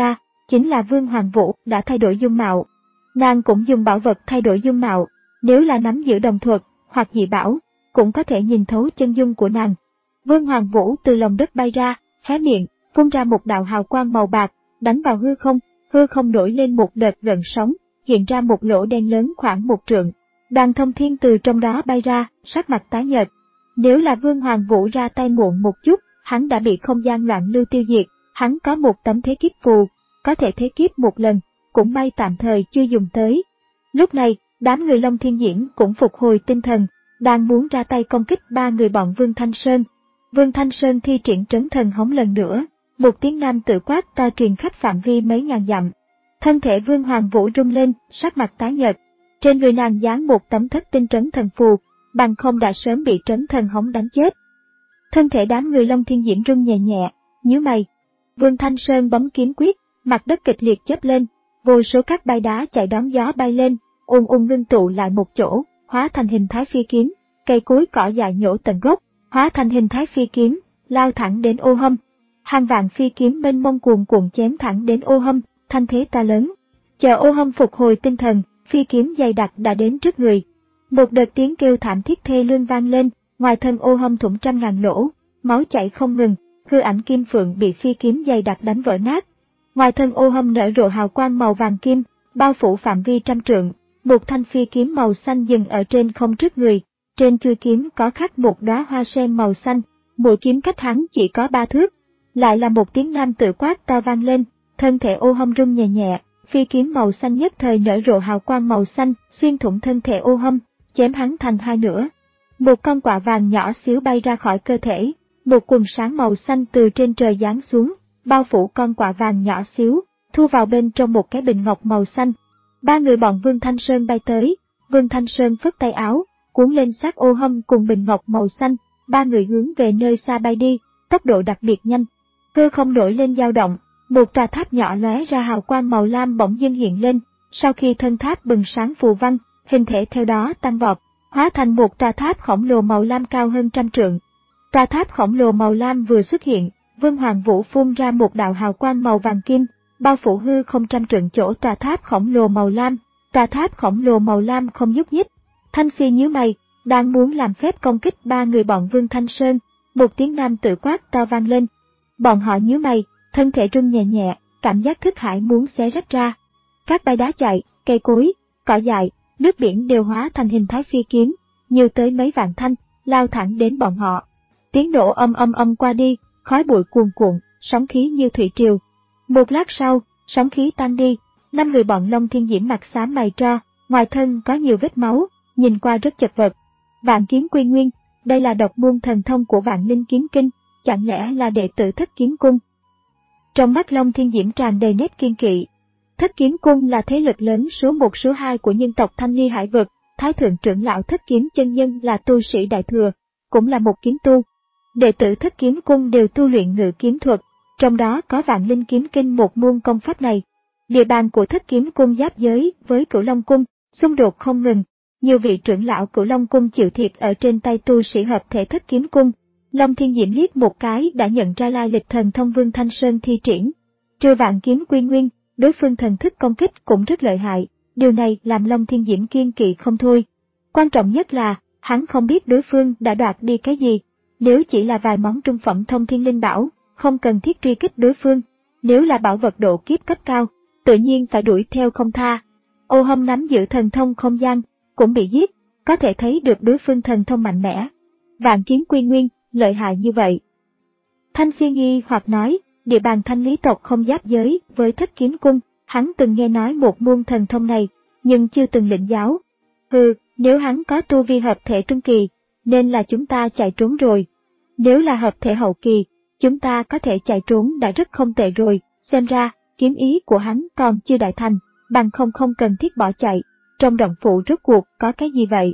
chính là Vương Hoàng Vũ đã thay đổi dung mạo. Nàng cũng dùng bảo vật thay đổi dung mạo, nếu là nắm giữ đồng thuật hoặc dị bảo, cũng có thể nhìn thấu chân dung của nàng. Vương Hoàng Vũ từ lòng đất bay ra, hé miệng, phun ra một đạo hào quang màu bạc, đánh vào hư không, hư không nổi lên một đợt gợn sóng, hiện ra một lỗ đen lớn khoảng một trượng. Đoàn Thông Thiên từ trong đó bay ra, sắc mặt tái nhợt. Nếu là Vương Hoàng Vũ ra tay muộn một chút, hắn đã bị không gian loạn lưu tiêu diệt. Hắn có một tấm thế kiếp phù, có thể thế kiếp một lần, cũng may tạm thời chưa dùng tới. Lúc này, đám người Long Thiên Diễn cũng phục hồi tinh thần, đang muốn ra tay công kích ba người bọn Vương Thanh Sơn. Vương Thanh Sơn thi triển trấn thần hống lần nữa, một tiếng nam tự quát ta truyền khắp phạm vi mấy ngàn dặm. Thân thể Vương Hoàng Vũ rung lên, sắc mặt tái nhợt. Trên người nàng dán một tấm thất tinh trấn thần phù, bằng không đã sớm bị trấn thần hống đánh chết. Thân thể đám người Long Thiên Diễn rung nhẹ nhẹ, nhíu mày. Vương Thanh Sơn bấm kiếm quyết, mặt đất kịch liệt chớp lên, vô số các bãi đá chạy đón gió bay lên, ùn ùn ngưng tụ lại một chỗ, hóa thành hình thái phi kiếm, cây cối cỏ dại nhổ tận gốc, hóa thành hình thái phi kiếm, lao thẳng đến Ô Hâm. Hàng vạn phi kiếm mênh mông cuồn cuộn chém thẳng đến Ô Hâm, thanh thế to lớn. Chờ Ô Hâm phục hồi tinh thần, phi kiếm dày đặc đã đến trước người. Một đợt tiếng kêu thảm thiết thê lương vang lên, ngoài thân Ô Hâm thủng trăm ngàn lỗ, máu chảy không ngừng, hư ảnh kim phượng bị phi kiếm dày đặc đánh vỡ nát. Ngoài thân Ô Hâm nở rộ hào quang màu vàng kim, bao phủ phạm vi trăm trượng. Một thanh phi kiếm màu xanh dừng ở trên không trước người, trên chuôi kiếm có khắc một đóa hoa sen màu xanh, mũi kiếm cách hắn chỉ có ba thước. Lại là một tiếng nam tự quát to vang lên, thân thể Ô Hâm rung nhẹ nhẹ, phi kiếm màu xanh nhất thời nở rộ hào quang màu xanh, xuyên thủng thân thể Ô Hâm, chém hắn thành hai nửa. Một con quạ vàng nhỏ xíu bay ra khỏi cơ thể, một quần sáng màu xanh từ trên trời giáng xuống, bao phủ con quạ vàng nhỏ xíu, thu vào bên trong một cái bình ngọc màu xanh. Ba người bọn Vương Thanh Sơn bay tới, Vương Thanh Sơn phất tay áo, cuốn lên xác Ô Hâm cùng bình ngọc màu xanh, ba người hướng về nơi xa bay đi, tốc độ đặc biệt nhanh. Hư không nổi lên dao động, một tòa tháp nhỏ lóe ra hào quang màu lam bỗng dưng hiện lên, sau khi thân tháp bừng sáng phù văn, hình thể theo đó tăng vọt, hóa thành một tòa tháp khổng lồ màu lam cao hơn trăm trượng. Tòa tháp khổng lồ màu lam vừa xuất hiện, Vương Hoàng Vũ phun ra một đạo hào quang màu vàng kim, bao phủ hư không trăm trượng chỗ tòa tháp khổng lồ màu lam. Tòa tháp khổng lồ màu lam không nhúc nhích. Thanh Phi nhíu mày, đang muốn làm phép công kích ba người bọn Vương Thanh Sơn, một tiếng nam tự quát to vang lên. Bọn họ nhíu mày, thân thể rung nhẹ nhẹ, cảm giác thức hải muốn xé rách ra. Các bãi đá chạy, cây cối, cỏ dại, nước biển đều hóa thành hình thái phi kiếm, nhiều tới mấy vạn thanh, lao thẳng đến bọn họ. Tiếng nổ âm âm âm qua đi, khói bụi cuồn cuộn, sóng khí như thủy triều. Một lát sau, sóng khí tan đi, năm người bọn Long Thiên Diễm mặt xám mày tro, ngoài thân có nhiều vết máu, nhìn qua rất chật vật. Vạn Kiếm Quy Nguyên, đây là độc môn thần thông của Vạn Linh Kiếm Kinh, chẳng lẽ là đệ tử Thất Kiếm Cung? Trong mắt Long Thiên Diễm tràn đầy nét kiên kỵ. Thất Kiếm Cung là thế lực lớn số một số hai của nhân tộc Thanh Ly Hải Vực, Thái thượng trưởng lão Thất Kiếm Chân Nhân là tu sĩ đại thừa, cũng là một kiếm tu. Đệ tử Thất Kiếm Cung đều tu luyện ngự kiếm thuật, trong đó có Vạn Linh Kiếm Kinh một môn công pháp này. Địa bàn của Thất Kiếm Cung giáp giới với Cửu Long Cung, xung đột không ngừng, nhiều vị trưởng lão Cửu Long Cung chịu thiệt ở trên tay tu sĩ hợp thể Thất Kiếm Cung. Long Thiên Diễm liếc một cái đã nhận ra lai lịch thần thông Vương Thanh Sơn thi triển. Trừ Vạn Kiếm Quy Nguyên, đối phương thần thức công kích cũng rất lợi hại, điều này làm Long Thiên Diễm kiên kỵ không thôi. Quan trọng nhất là, hắn không biết đối phương đã đoạt đi cái gì. Nếu chỉ là vài món trung phẩm thông thiên linh bảo, không cần thiết truy kích đối phương. Nếu là bảo vật độ kiếp cấp cao, tự nhiên phải đuổi theo không tha. Ô Hâm nắm giữ thần thông không gian, cũng bị giết, có thể thấy được đối phương thần thông mạnh mẽ. Vạn Kiếm Quy Nguyên, lợi hại như vậy. Thanh Xuyên nghi hoặc nói, địa bàn Thanh Lý tộc không giáp giới với Thất Kiếm Cung, hắn từng nghe nói một môn thần thông này, nhưng chưa từng lĩnh giáo. Hừ, nếu hắn có tu vi hợp thể trung kỳ, nên là chúng ta chạy trốn rồi. Nếu là hợp thể hậu kỳ, chúng ta có thể chạy trốn đã rất không tệ rồi, xem ra, kiếm ý của hắn còn chưa đại thành, bằng không không cần thiết bỏ chạy. Trong động phủ rốt cuộc có cái gì vậy?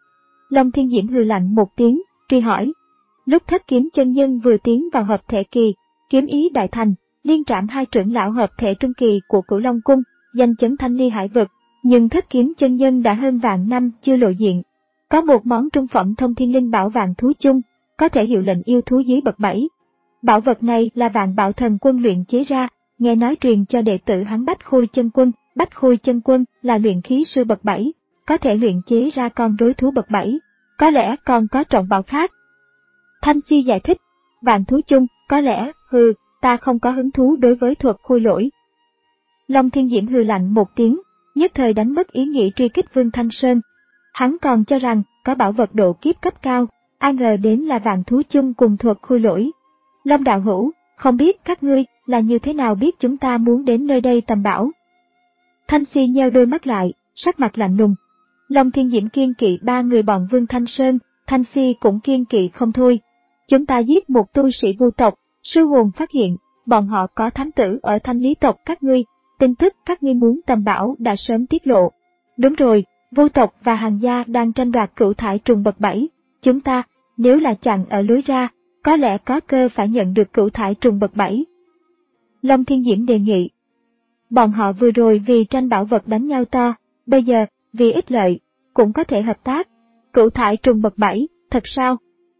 Long Thiên Diễm hừ lạnh một tiếng, truy hỏi. Lúc Thất Kiếm Chân Nhân vừa tiến vào hợp thể kỳ, kiếm ý đại thành, liên trảm hai trưởng lão hợp thể trung kỳ của Cửu Long Cung, danh chấn Thanh Ly Hải Vực, nhưng Thất Kiếm Chân Nhân đã hơn vạn năm chưa lộ diện. Có một món trung phẩm thông thiên linh bảo Vạn Thú Chung, có thể hiệu lệnh yêu thú dưới bậc bảy. Bảo vật này là Vạn Bảo Thần Quân luyện chế ra, nghe nói truyền cho đệ tử hắn Bách Khôi Chân Quân. Bách Khôi Chân Quân là luyện khí sư bậc bảy, có thể luyện chế ra con rối thú bậc bảy, có lẽ còn có trọng bảo khác. Thanh Si giải thích, vạn thú chung, có lẽ, hừ, ta không có hứng thú đối với thuật khôi lỗi. Long Thiên Diễm hừ lạnh một tiếng, nhất thời đánh mất ý nghĩ truy kích Vương Thanh Sơn. Hắn còn cho rằng có bảo vật độ kiếp cấp cao, ai ngờ đến là vạn thú chung cùng thuật khôi lỗi. Long đạo hữu, không biết các ngươi là như thế nào biết chúng ta muốn đến nơi đây tầm bảo. Thanh Si nheo đôi mắt lại, sắc mặt lạnh lùng. Long Thiên Diễm kiên kỵ ba người bọn Vương Thanh Sơn, Thanh Si cũng kiên kỵ không thôi. Chúng ta giết một tu sĩ vu tộc, sư hồn phát hiện, bọn họ có thám tử ở Thanh Lý tộc các ngươi, tin tức các ngươi muốn tầm bảo đã sớm tiết lộ. Đúng rồi, vu tộc và Hàn gia đang tranh đoạt cửu thải trùng bậc bảy, chúng ta, nếu là chặn ở lối ra, có lẽ có cơ phải nhận được cửu thải trùng bậc bảy. Long Thiên Diễm đề nghị. Bọn họ vừa rồi vì tranh bảo vật đánh nhau to, bây giờ, vì ích lợi, cũng có thể hợp tác. Cửu thải trùng bậc bảy, thật sao?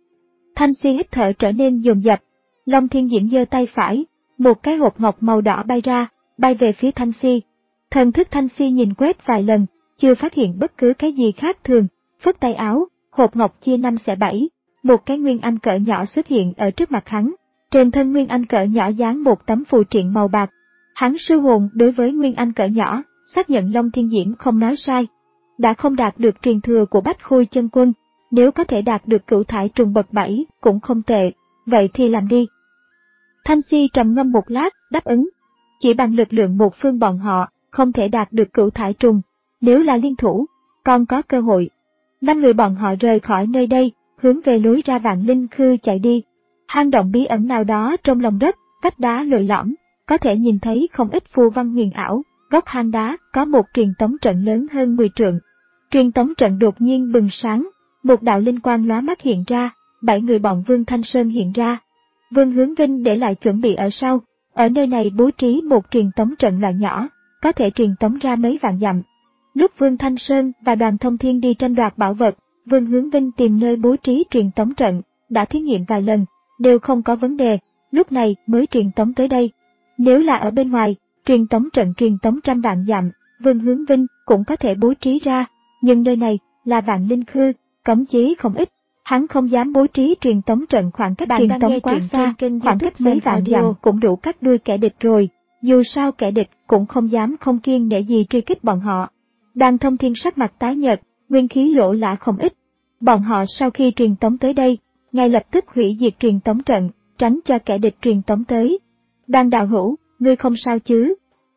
Thanh Si hít thở trở nên dồn dập. Long Thiên Diễm giơ tay phải, một cái hộp ngọc màu đỏ bay ra, bay về phía Thanh Si. Thần thức Thanh Si nhìn quét vài lần, chưa phát hiện bất cứ cái gì khác thường, phất tay áo, hộp ngọc chia năm xẻ bảy, một cái nguyên anh cỡ nhỏ xuất hiện ở trước mặt hắn. Trên thân nguyên anh cỡ nhỏ dán một tấm phù triện màu bạc. Hắn sư hồn đối với nguyên anh cỡ nhỏ, xác nhận Long Thiên Diễm không nói sai. Đã không đạt được truyền thừa của Bách Khôi Chân Quân, nếu có thể đạt được cửu thải trùng bậc bảy cũng không tệ, vậy thì làm đi. Thanh Si trầm ngâm một lát, đáp ứng. Chỉ bằng lực lượng một phương bọn họ, không thể đạt được cửu thải trùng, nếu là liên thủ, còn có cơ hội. Năm người bọn họ rời khỏi nơi đây, hướng về lối ra Vạn Linh Khư chạy đi. Hang động bí ẩn nào đó trong lòng đất, vách đá lồi lõm, có thể nhìn thấy không ít phù văn huyền ảo, góc hang đá có một truyền tống trận lớn hơn mười trượng. Truyền tống trận đột nhiên bừng sáng, một đạo linh quang lóa mắt hiện ra, bảy người bọn Vương Thanh Sơn hiện ra. Vương Hướng Vinh để lại chuẩn bị ở sau, ở nơi này bố trí một truyền tống trận loại nhỏ, có thể truyền tống ra mấy vạn dặm. Lúc Vương Thanh Sơn và Đoàn Thông Thiên đi tranh đoạt bảo vật, Vương Hướng Vinh tìm nơi bố trí truyền tống trận, đã thí nghiệm vài lần, đều không có vấn đề, lúc này mới truyền tống tới đây. Nếu là ở bên ngoài, truyền tống trận truyền tống trăm vạn dặm, Vương Hướng Vinh cũng có thể bố trí ra, nhưng nơi này là Vạn Linh Khư, cấm chế không ít, hắn không dám bố trí truyền tống trận khoảng cách truyền tống quá xa, khoảng cách mấy vạn dặm cũng đủ cắt đuôi kẻ địch rồi, dù sao kẻ địch cũng không dám không kiêng nể gì truy kích bọn họ. Đoàn Thông Thiên sắc mặt tái nhợt, nguyên khí lỗ lã không ít. Bọn họ sau khi truyền tống tới đây, ngay lập tức hủy diệt truyền tống trận, tránh cho kẻ địch truyền tống tới. Đoàn đạo hữu, ngươi không sao chứ?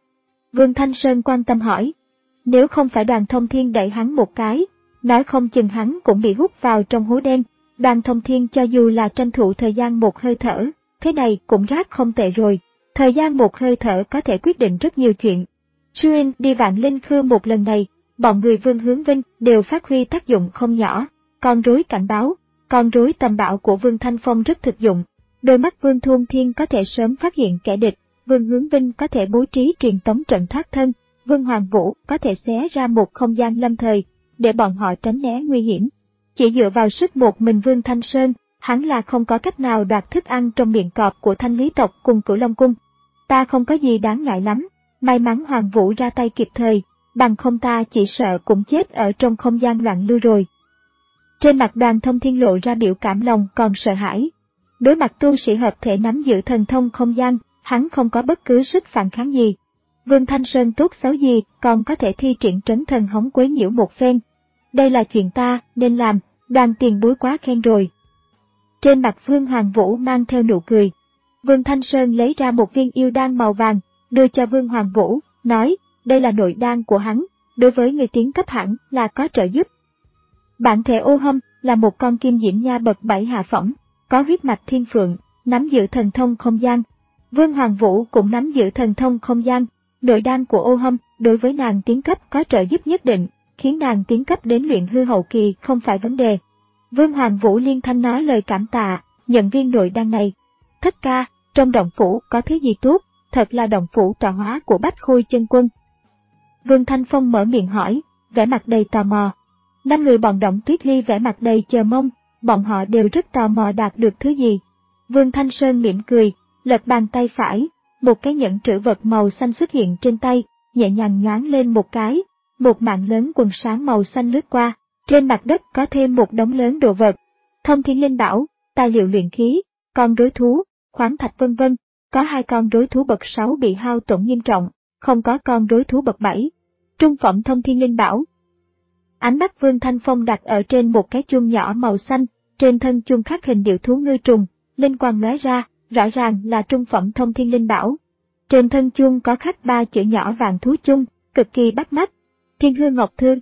Vương Thanh Sơn quan tâm hỏi. Nếu không phải Đoàn Thông Thiên đẩy hắn một cái, nói không chừng hắn cũng bị hút vào trong hố đen. Đoàn Thông Thiên cho dù là tranh thủ thời gian một hơi thở, thế này cũng rác không tệ rồi. Thời gian một hơi thở có thể quyết định rất nhiều chuyện. Xuyên đi Vạn Linh Khư một lần này, bọn người Vương Hướng Vinh đều phát huy tác dụng không nhỏ. Con rối cảnh báo, con rối tầm bảo của Vương Thanh Phong rất thực dụng. Đôi mắt Vương Thôn Thiên có thể sớm phát hiện kẻ địch, Vương Hướng Vinh có thể bố trí truyền tống trận thoát thân, Vương Hoàng Vũ có thể xé ra một không gian lâm thời, để bọn họ tránh né nguy hiểm. Chỉ dựa vào sức một mình Vương Thanh Sơn, hắn là không có cách nào đoạt thức ăn trong miệng cọp của Thanh Lý tộc cùng Cửu Long cung. Ta không có gì đáng ngại lắm, may mắn Hoàng Vũ ra tay kịp thời, bằng không ta chỉ sợ cũng chết ở trong không gian loạn lưu rồi. Trên mặt Đoàn Thông Thiên lộ ra biểu cảm lòng còn sợ hãi. Đối mặt tu sĩ hợp thể nắm giữ thần thông không gian, hắn không có bất cứ sức phản kháng gì. Vương Thanh Sơn tốt xấu gì còn có thể thi triển trấn thần hống quấy nhiễu một phen. Đây là chuyện ta nên làm, Đoàn tiền bối quá khen rồi. Trên mặt Vương Hoàng Vũ mang theo nụ cười. Vương Thanh Sơn lấy ra một viên yêu đan màu vàng, đưa cho Vương Hoàng Vũ, nói, đây là nội đan của hắn, đối với người tiến cấp hẳn là có trợ giúp. Bản thể Ô Hâm là một con kim diễm nha bậc bảy hạ phẩm, có huyết mạch thiên phượng, nắm giữ thần thông không gian. Vương Hoàng Vũ cũng nắm giữ thần thông không gian, nội đan của Ô Hâm đối với nàng tiến cấp có trợ giúp nhất định, khiến nàng tiến cấp đến luyện hư hậu kỳ không phải vấn đề. Vương Hoàng Vũ liên thanh nói lời cảm tạ, nhận viên nội đan này. Thất ca, trong động phủ có thứ gì tốt, thật là động phủ tọa hóa của Bách Khôi Chân Quân. Vương Thanh Phong mở miệng hỏi, vẻ mặt đầy tò mò. Năm người bọn Động Tuyết Ly vẻ mặt đầy chờ mong, bọn họ đều rất tò mò đạt được thứ gì. Vương Thanh Sơn mỉm cười, lật bàn tay phải, một cái nhẫn trữ vật màu xanh xuất hiện trên tay, nhẹ nhàng nhoáng lên một cái, một mảng lớn quần sáng màu xanh lướt qua, trên mặt đất có thêm một đống lớn đồ vật. Thông thiên linh bảo, tài liệu luyện khí, con rối thú, khoáng thạch vân vân, có hai con rối thú bậc sáu bị hao tổn nghiêm trọng, không có con rối thú bậc bảy. Trung phẩm thông thiên linh bảo. Ánh mắt Vương Thanh Phong đặt ở trên một cái chuông nhỏ màu xanh, trên thân chuông khắc hình điệu thú ngư trùng, linh quang lóe ra, rõ ràng là trung phẩm thông thiên linh bảo. Trên thân chuông có khắc ba chữ nhỏ vàng thú chung, cực kỳ bắt mắt. Thiên Hư Ngọc Thư.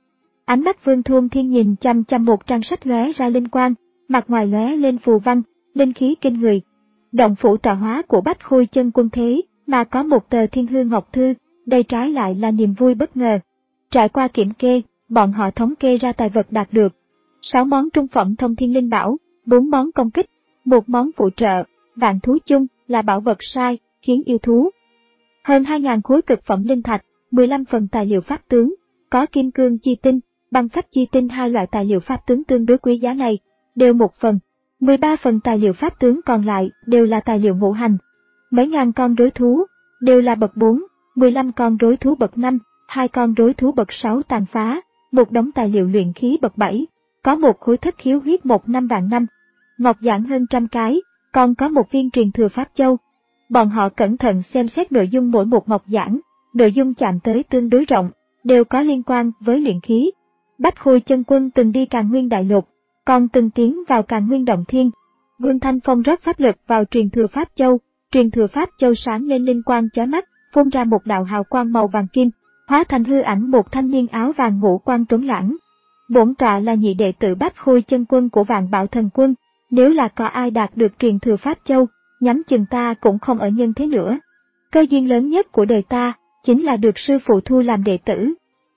Ánh mắt Vương Thuôn Thiên nhìn chăm chăm một trang sách lóe ra linh quang, mặt ngoài lóe lên phù văn, linh khí kinh người. Động phủ tọa hóa của Bách Khôi Chân Quân thế mà có một tờ Thiên Hư Ngọc Thư, đây trái lại là niềm vui bất ngờ. Trải qua kiểm kê, bọn họ thống kê ra tài vật đạt được. sáu món trung phẩm thông thiên linh bảo, bốn món công kích, một món phụ trợ, vạn thú chung là bảo vật sai, khiến yêu thú. Hơn hai nghìn khối cực phẩm linh thạch, mười lăm phần tài liệu pháp tướng, có kim cương chi tinh, băng phách chi tinh, hai loại tài liệu pháp tướng tương đối quý giá này, đều một phần. mười ba phần tài liệu pháp tướng còn lại đều là tài liệu ngũ hành. Mấy ngàn con rối thú, đều là bậc bốn, mười lăm con rối thú bậc năm, hai con rối thú bậc sáu tàn phá, một đống tài liệu luyện khí bậc bảy, có một khối thất khiếu huyết một năm vạn năm, ngọc giản hơn trăm cái, còn có một viên truyền thừa pháp châu. Bọn họ cẩn thận xem xét nội dung mỗi một ngọc giản, nội dung chạm tới tương đối rộng, đều có liên quan với luyện khí. Bách Khôi Chân Quân từng đi Càn Nguyên Đại Lục, còn từng tiến vào Càn Nguyên Động Thiên. Vương Thanh Phong rót pháp lực vào truyền thừa pháp châu, truyền thừa pháp châu sáng lên linh quang chói mắt, phun ra một đạo hào quang màu vàng kim, hóa thành hư ảnh một thanh niên áo vàng ngũ quan tuấn lãng. Bổn tọa là nhị đệ tử Bách Khôi Chân Quân của Vạn Bảo Thần Quân, nếu là có ai đạt được truyền thừa pháp châu, nhắm chừng ta cũng không ở nhân thế nữa. Cơ duyên lớn nhất của đời ta chính là được sư phụ thu làm đệ tử.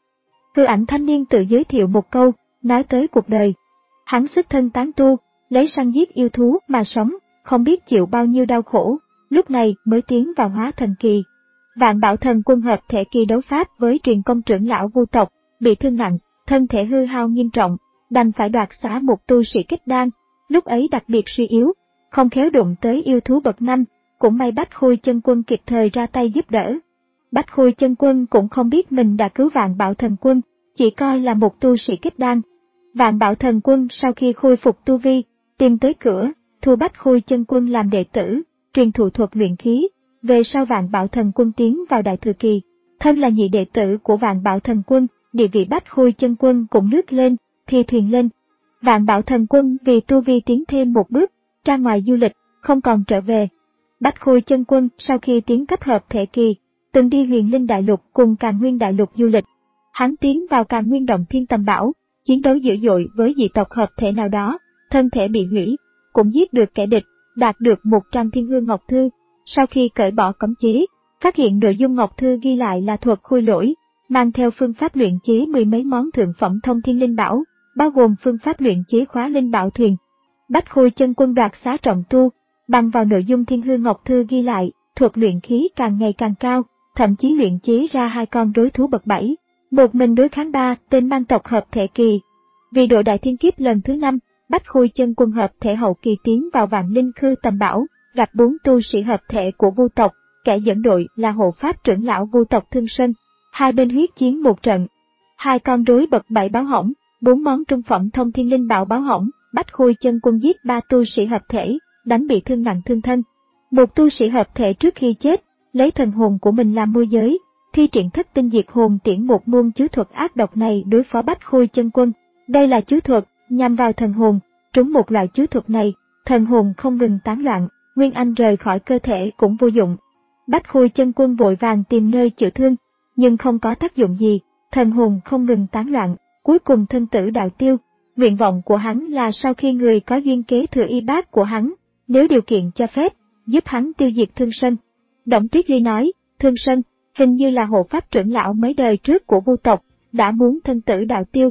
Hư ảnh thanh niên tự giới thiệu một câu, nói tới cuộc đời. Hắn xuất thân tán tu, lấy săn giết yêu thú mà sống, không biết chịu bao nhiêu đau khổ, lúc này mới tiến vào hóa thần kỳ. Vạn Bảo Thần Quân hợp thể kỳ đấu pháp với truyền công trưởng lão Vu tộc, bị thương nặng, thân thể hư hao nghiêm trọng, đành phải đoạt xá một tu sĩ kết đan, lúc ấy đặc biệt suy yếu, không khéo đụng tới yêu thú bậc năm, cũng may Bách Khôi Chân Quân kịp thời ra tay giúp đỡ. Bách Khôi Chân Quân cũng không biết mình đã cứu Vạn Bảo Thần Quân, chỉ coi là một tu sĩ kết đan. Vạn Bảo Thần Quân sau khi khôi phục tu vi, tìm tới cửa, thu Bách Khôi Chân Quân làm đệ tử, truyền thụ thuật luyện khí. Về sau Vạn Bảo Thần Quân tiến vào đại thừa kỳ, thân là nhị đệ tử của Vạn Bảo Thần Quân, địa vị Bách Khôi Chân Quân cũng lướt lên, thi thuyền lên. Vạn Bảo Thần Quân vì tu vi tiến thêm một bước, ra ngoài du lịch, không còn trở về. Bách Khôi Chân Quân sau khi tiến cấp hợp thể kỳ, từng đi Huyền Linh Đại Lục cùng Càn Nguyên Đại Lục du lịch. Hắn tiến vào Càn Nguyên Động Thiên tầm bảo, chiến đấu dữ dội với dị tộc hợp thể nào đó, thân thể bị hủy, cũng giết được kẻ địch, đạt được một trăm Thiên Hư Ngọc Thư. Sau khi cởi bỏ cấm chế, phát hiện nội dung Ngọc Thư ghi lại là thuật khôi lỗi, mang theo phương pháp luyện chế mười mấy món thượng phẩm thông thiên linh bảo, bao gồm phương pháp luyện chế khóa linh bảo thuyền. Bách Khôi Chân Quân đoạt xá trọng tu, bằng vào nội dung Thiên Hư Ngọc Thư ghi lại, thuật luyện khí càng ngày càng cao, thậm chí luyện chế ra hai con rối thú bậc bảy, một mình đối kháng ba tên mang tộc hợp thể kỳ. Vì độ đại thiên kiếp lần thứ năm, Bách Khôi Chân Quân hợp thể hậu kỳ tiến vào Vạn Linh Khư tầm bảo, gặp bốn tu sĩ hợp thể của Vu tộc, kẻ dẫn đội là hộ pháp trưởng lão Vu tộc Thương Sơn. Hai bên huyết chiến một trận, hai con rối bậc bảy báo hỏng, bốn món trung phẩm thông thiên linh bảo báo hỏng. Bách Khôi Chân Quân giết ba tu sĩ hợp thể, đánh bị thương nặng thương thân. Một tu sĩ hợp thể trước khi chết, lấy thần hồn của mình làm môi giới, thi triển thất tinh diệt hồn tiễn một môn chứa thuật ác độc này đối phó Bách Khôi Chân Quân. Đây là chứa thuật nhằm vào thần hồn, trúng một loại chứa thuật này, thần hồn không ngừng tán loạn, nguyên anh rời khỏi cơ thể cũng vô dụng. Bách Khôi Chân Quân vội vàng tìm nơi chữa thương, nhưng không có tác dụng gì, thần hồn không ngừng tán loạn, cuối cùng thân tử đạo tiêu. Nguyện vọng của hắn là sau khi người có duyên kế thừa y bát của hắn, nếu điều kiện cho phép, giúp hắn tiêu diệt Thương Sơn. Động Tuyết Ly nói, Thương Sơn, hình như là hộ pháp trưởng lão mấy đời trước của Vu tộc, đã muốn thân tử đạo tiêu.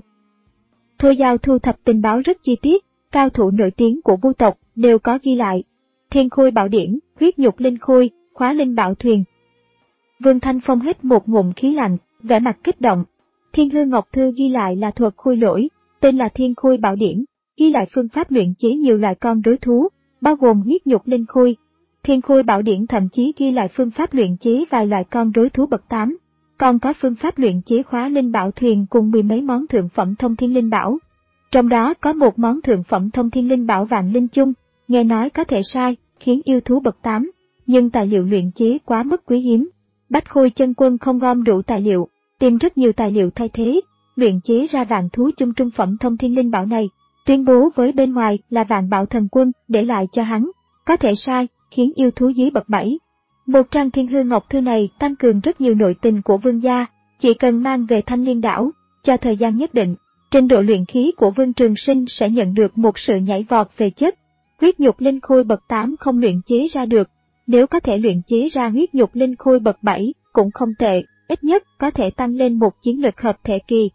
Thôi Giao thu thập tình báo rất chi tiết, cao thủ nổi tiếng của Vu tộc đều có ghi lại. Thiên Khôi Bảo Điển, huyết nhục linh khôi, khóa linh bảo thuyền. Vương Thanh Phong hít một ngụm khí lạnh, vẻ mặt kích động. Thiên Hư Ngọc Thư ghi lại là thuật khôi lỗi, tên là Thiên Khôi Bảo Điển, ghi lại phương pháp luyện chế nhiều loại con rối thú, bao gồm huyết nhục linh khôi. Thiên Khôi Bảo Điển thậm chí ghi lại phương pháp luyện chế vài loại con rối thú bậc tám, còn có phương pháp luyện chế khóa linh bảo thuyền cùng mười mấy món thượng phẩm thông thiên linh bảo. Trong đó có một món thượng phẩm thông thiên linh bảo Vạn Linh Chung, nghe nói có thể sai, khiến yêu thú bậc tám, nhưng tài liệu luyện chế quá mức quý hiếm. Bách Khôi Chân Quân không gom đủ tài liệu, tìm rất nhiều tài liệu thay thế, luyện chế ra Vạn Thú Chung trung phẩm thông thiên linh bảo này, tuyên bố với bên ngoài là Vạn Bảo Thần Quân để lại cho hắn, có thể sai, khiến yêu thú dưới bậc bảy. Một trang Thiên Hư Ngọc Thư này tăng cường rất nhiều nội tình của vương gia, chỉ cần mang về Thanh Liên đảo, cho thời gian nhất định, trình độ luyện khí của Vương Trường Sinh sẽ nhận được một sự nhảy vọt về chất. Huyết nhục linh khôi bậc tám không luyện chế ra được, nếu có thể luyện chế ra huyết nhục linh khôi bậc bảy cũng không tệ, ít nhất có thể tăng lên một chiến lực hợp thể kỳ.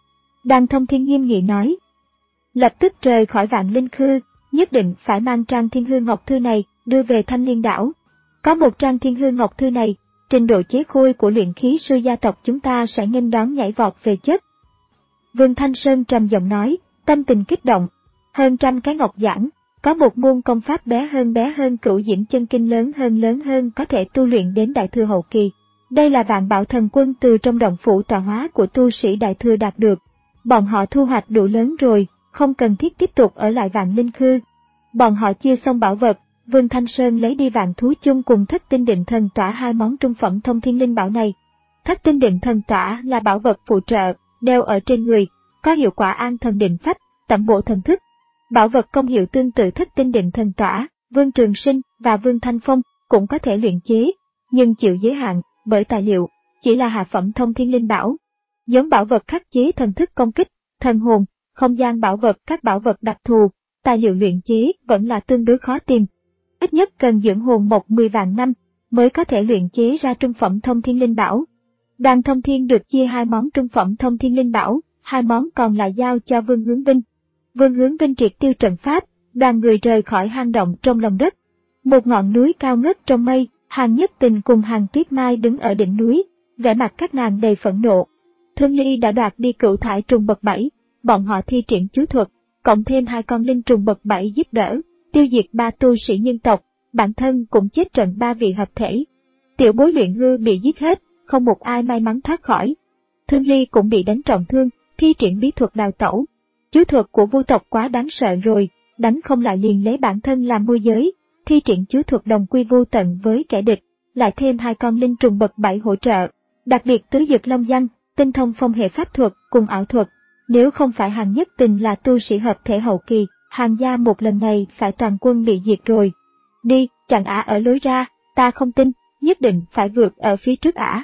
Đàn Thông Thiên nghiêm nghị nói, lập tức rời khỏi Vạn Linh Khư, nhất định phải mang trang Thiên Hư Ngọc Thư này đưa về Thanh Liên đảo. Có một trang Thiên Hư Ngọc Thư này, trình độ chế khôi của luyện khí sư gia tộc chúng ta sẽ nghênh đón nhảy vọt về chất. Vương Thanh Sơn trầm giọng nói, tâm tình kích động. Hơn trăm cái ngọc giản, có một môn công pháp bé hơn bé hơn Cửu Diễm Chân Kinh lớn hơn lớn hơn có thể tu luyện đến đại thừa hậu kỳ. Đây là Vạn Bảo Thần Quân từ trong động phủ tọa hóa của tu sĩ đại thừa đạt được. Bọn họ thu hoạch đủ lớn rồi, không cần thiết tiếp tục ở lại Vạn Linh Khư. Bọn họ chia xong bảo vật, Vương Thanh Sơn lấy đi Vạn Thú Chung cùng Thất Tinh Định Thần Tỏa hai món trung phẩm thông thiên linh bảo này. Thất Tinh Định Thần Tỏa là bảo vật phụ trợ, đeo ở trên người, có hiệu quả an thần định phách, tẩm bổ thần thức. Bảo vật công hiệu tương tự Thất Tinh Định Thần Tỏa, Vương Trường Sinh và Vương Thanh Phong cũng có thể luyện chế, nhưng chịu giới hạn bởi tài liệu, chỉ là hạ phẩm thông thiên linh bảo. Giống bảo vật khắc chế thần thức công kích, thần hồn, không gian bảo vật các bảo vật đặc thù, tài liệu luyện chế vẫn là tương đối khó tìm. Ít nhất cần dưỡng hồn mộc mười vạn năm mới có thể luyện chế ra trung phẩm thông thiên linh bảo. Đoàn Thông Thiên được chia hai món trung phẩm thông thiên linh bảo, hai món còn lại giao cho Vương Hướng Vinh. Vương Hướng Vinh triệt tiêu trận pháp, đoàn người rời khỏi hang động trong lòng đất. Một ngọn núi cao ngất trong mây, Hàn Nhất Tình cùng Hàn Tuyết Mai đứng ở đỉnh núi, vẻ mặt các nàng đầy phẫn nộ. Thương Ly đã đoạt đi cửu thải trùng bậc bảy, bọn họ thi triển chú thuật, cộng thêm hai con linh trùng bậc bảy giúp đỡ, tiêu diệt ba tu sĩ nhân tộc, bản thân cũng chết trận ba vị hợp thể. Tiểu bối Luyện Hư bị giết hết, không một ai may mắn thoát khỏi. Thương Ly cũng bị đánh trọng thương, thi triển bí thuật đào tẩu. Chú thuật của vu tộc quá đáng sợ rồi, đánh không lại liền lấy bản thân làm môi giới, thi triển chú thuật đồng quy vô tận với kẻ địch, lại thêm hai con linh trùng bậc bảy hỗ trợ, đặc biệt tứ dực long văn, tinh thông phong hệ pháp thuật cùng ảo thuật. Nếu không phải Hàn Nhất Tình là tu sĩ hợp thể hậu kỳ, Hàn gia một lần này phải toàn quân bị diệt rồi. Đi, chặn ả ở lối ra, ta không tin, nhất định phải vượt ở phía trước ả.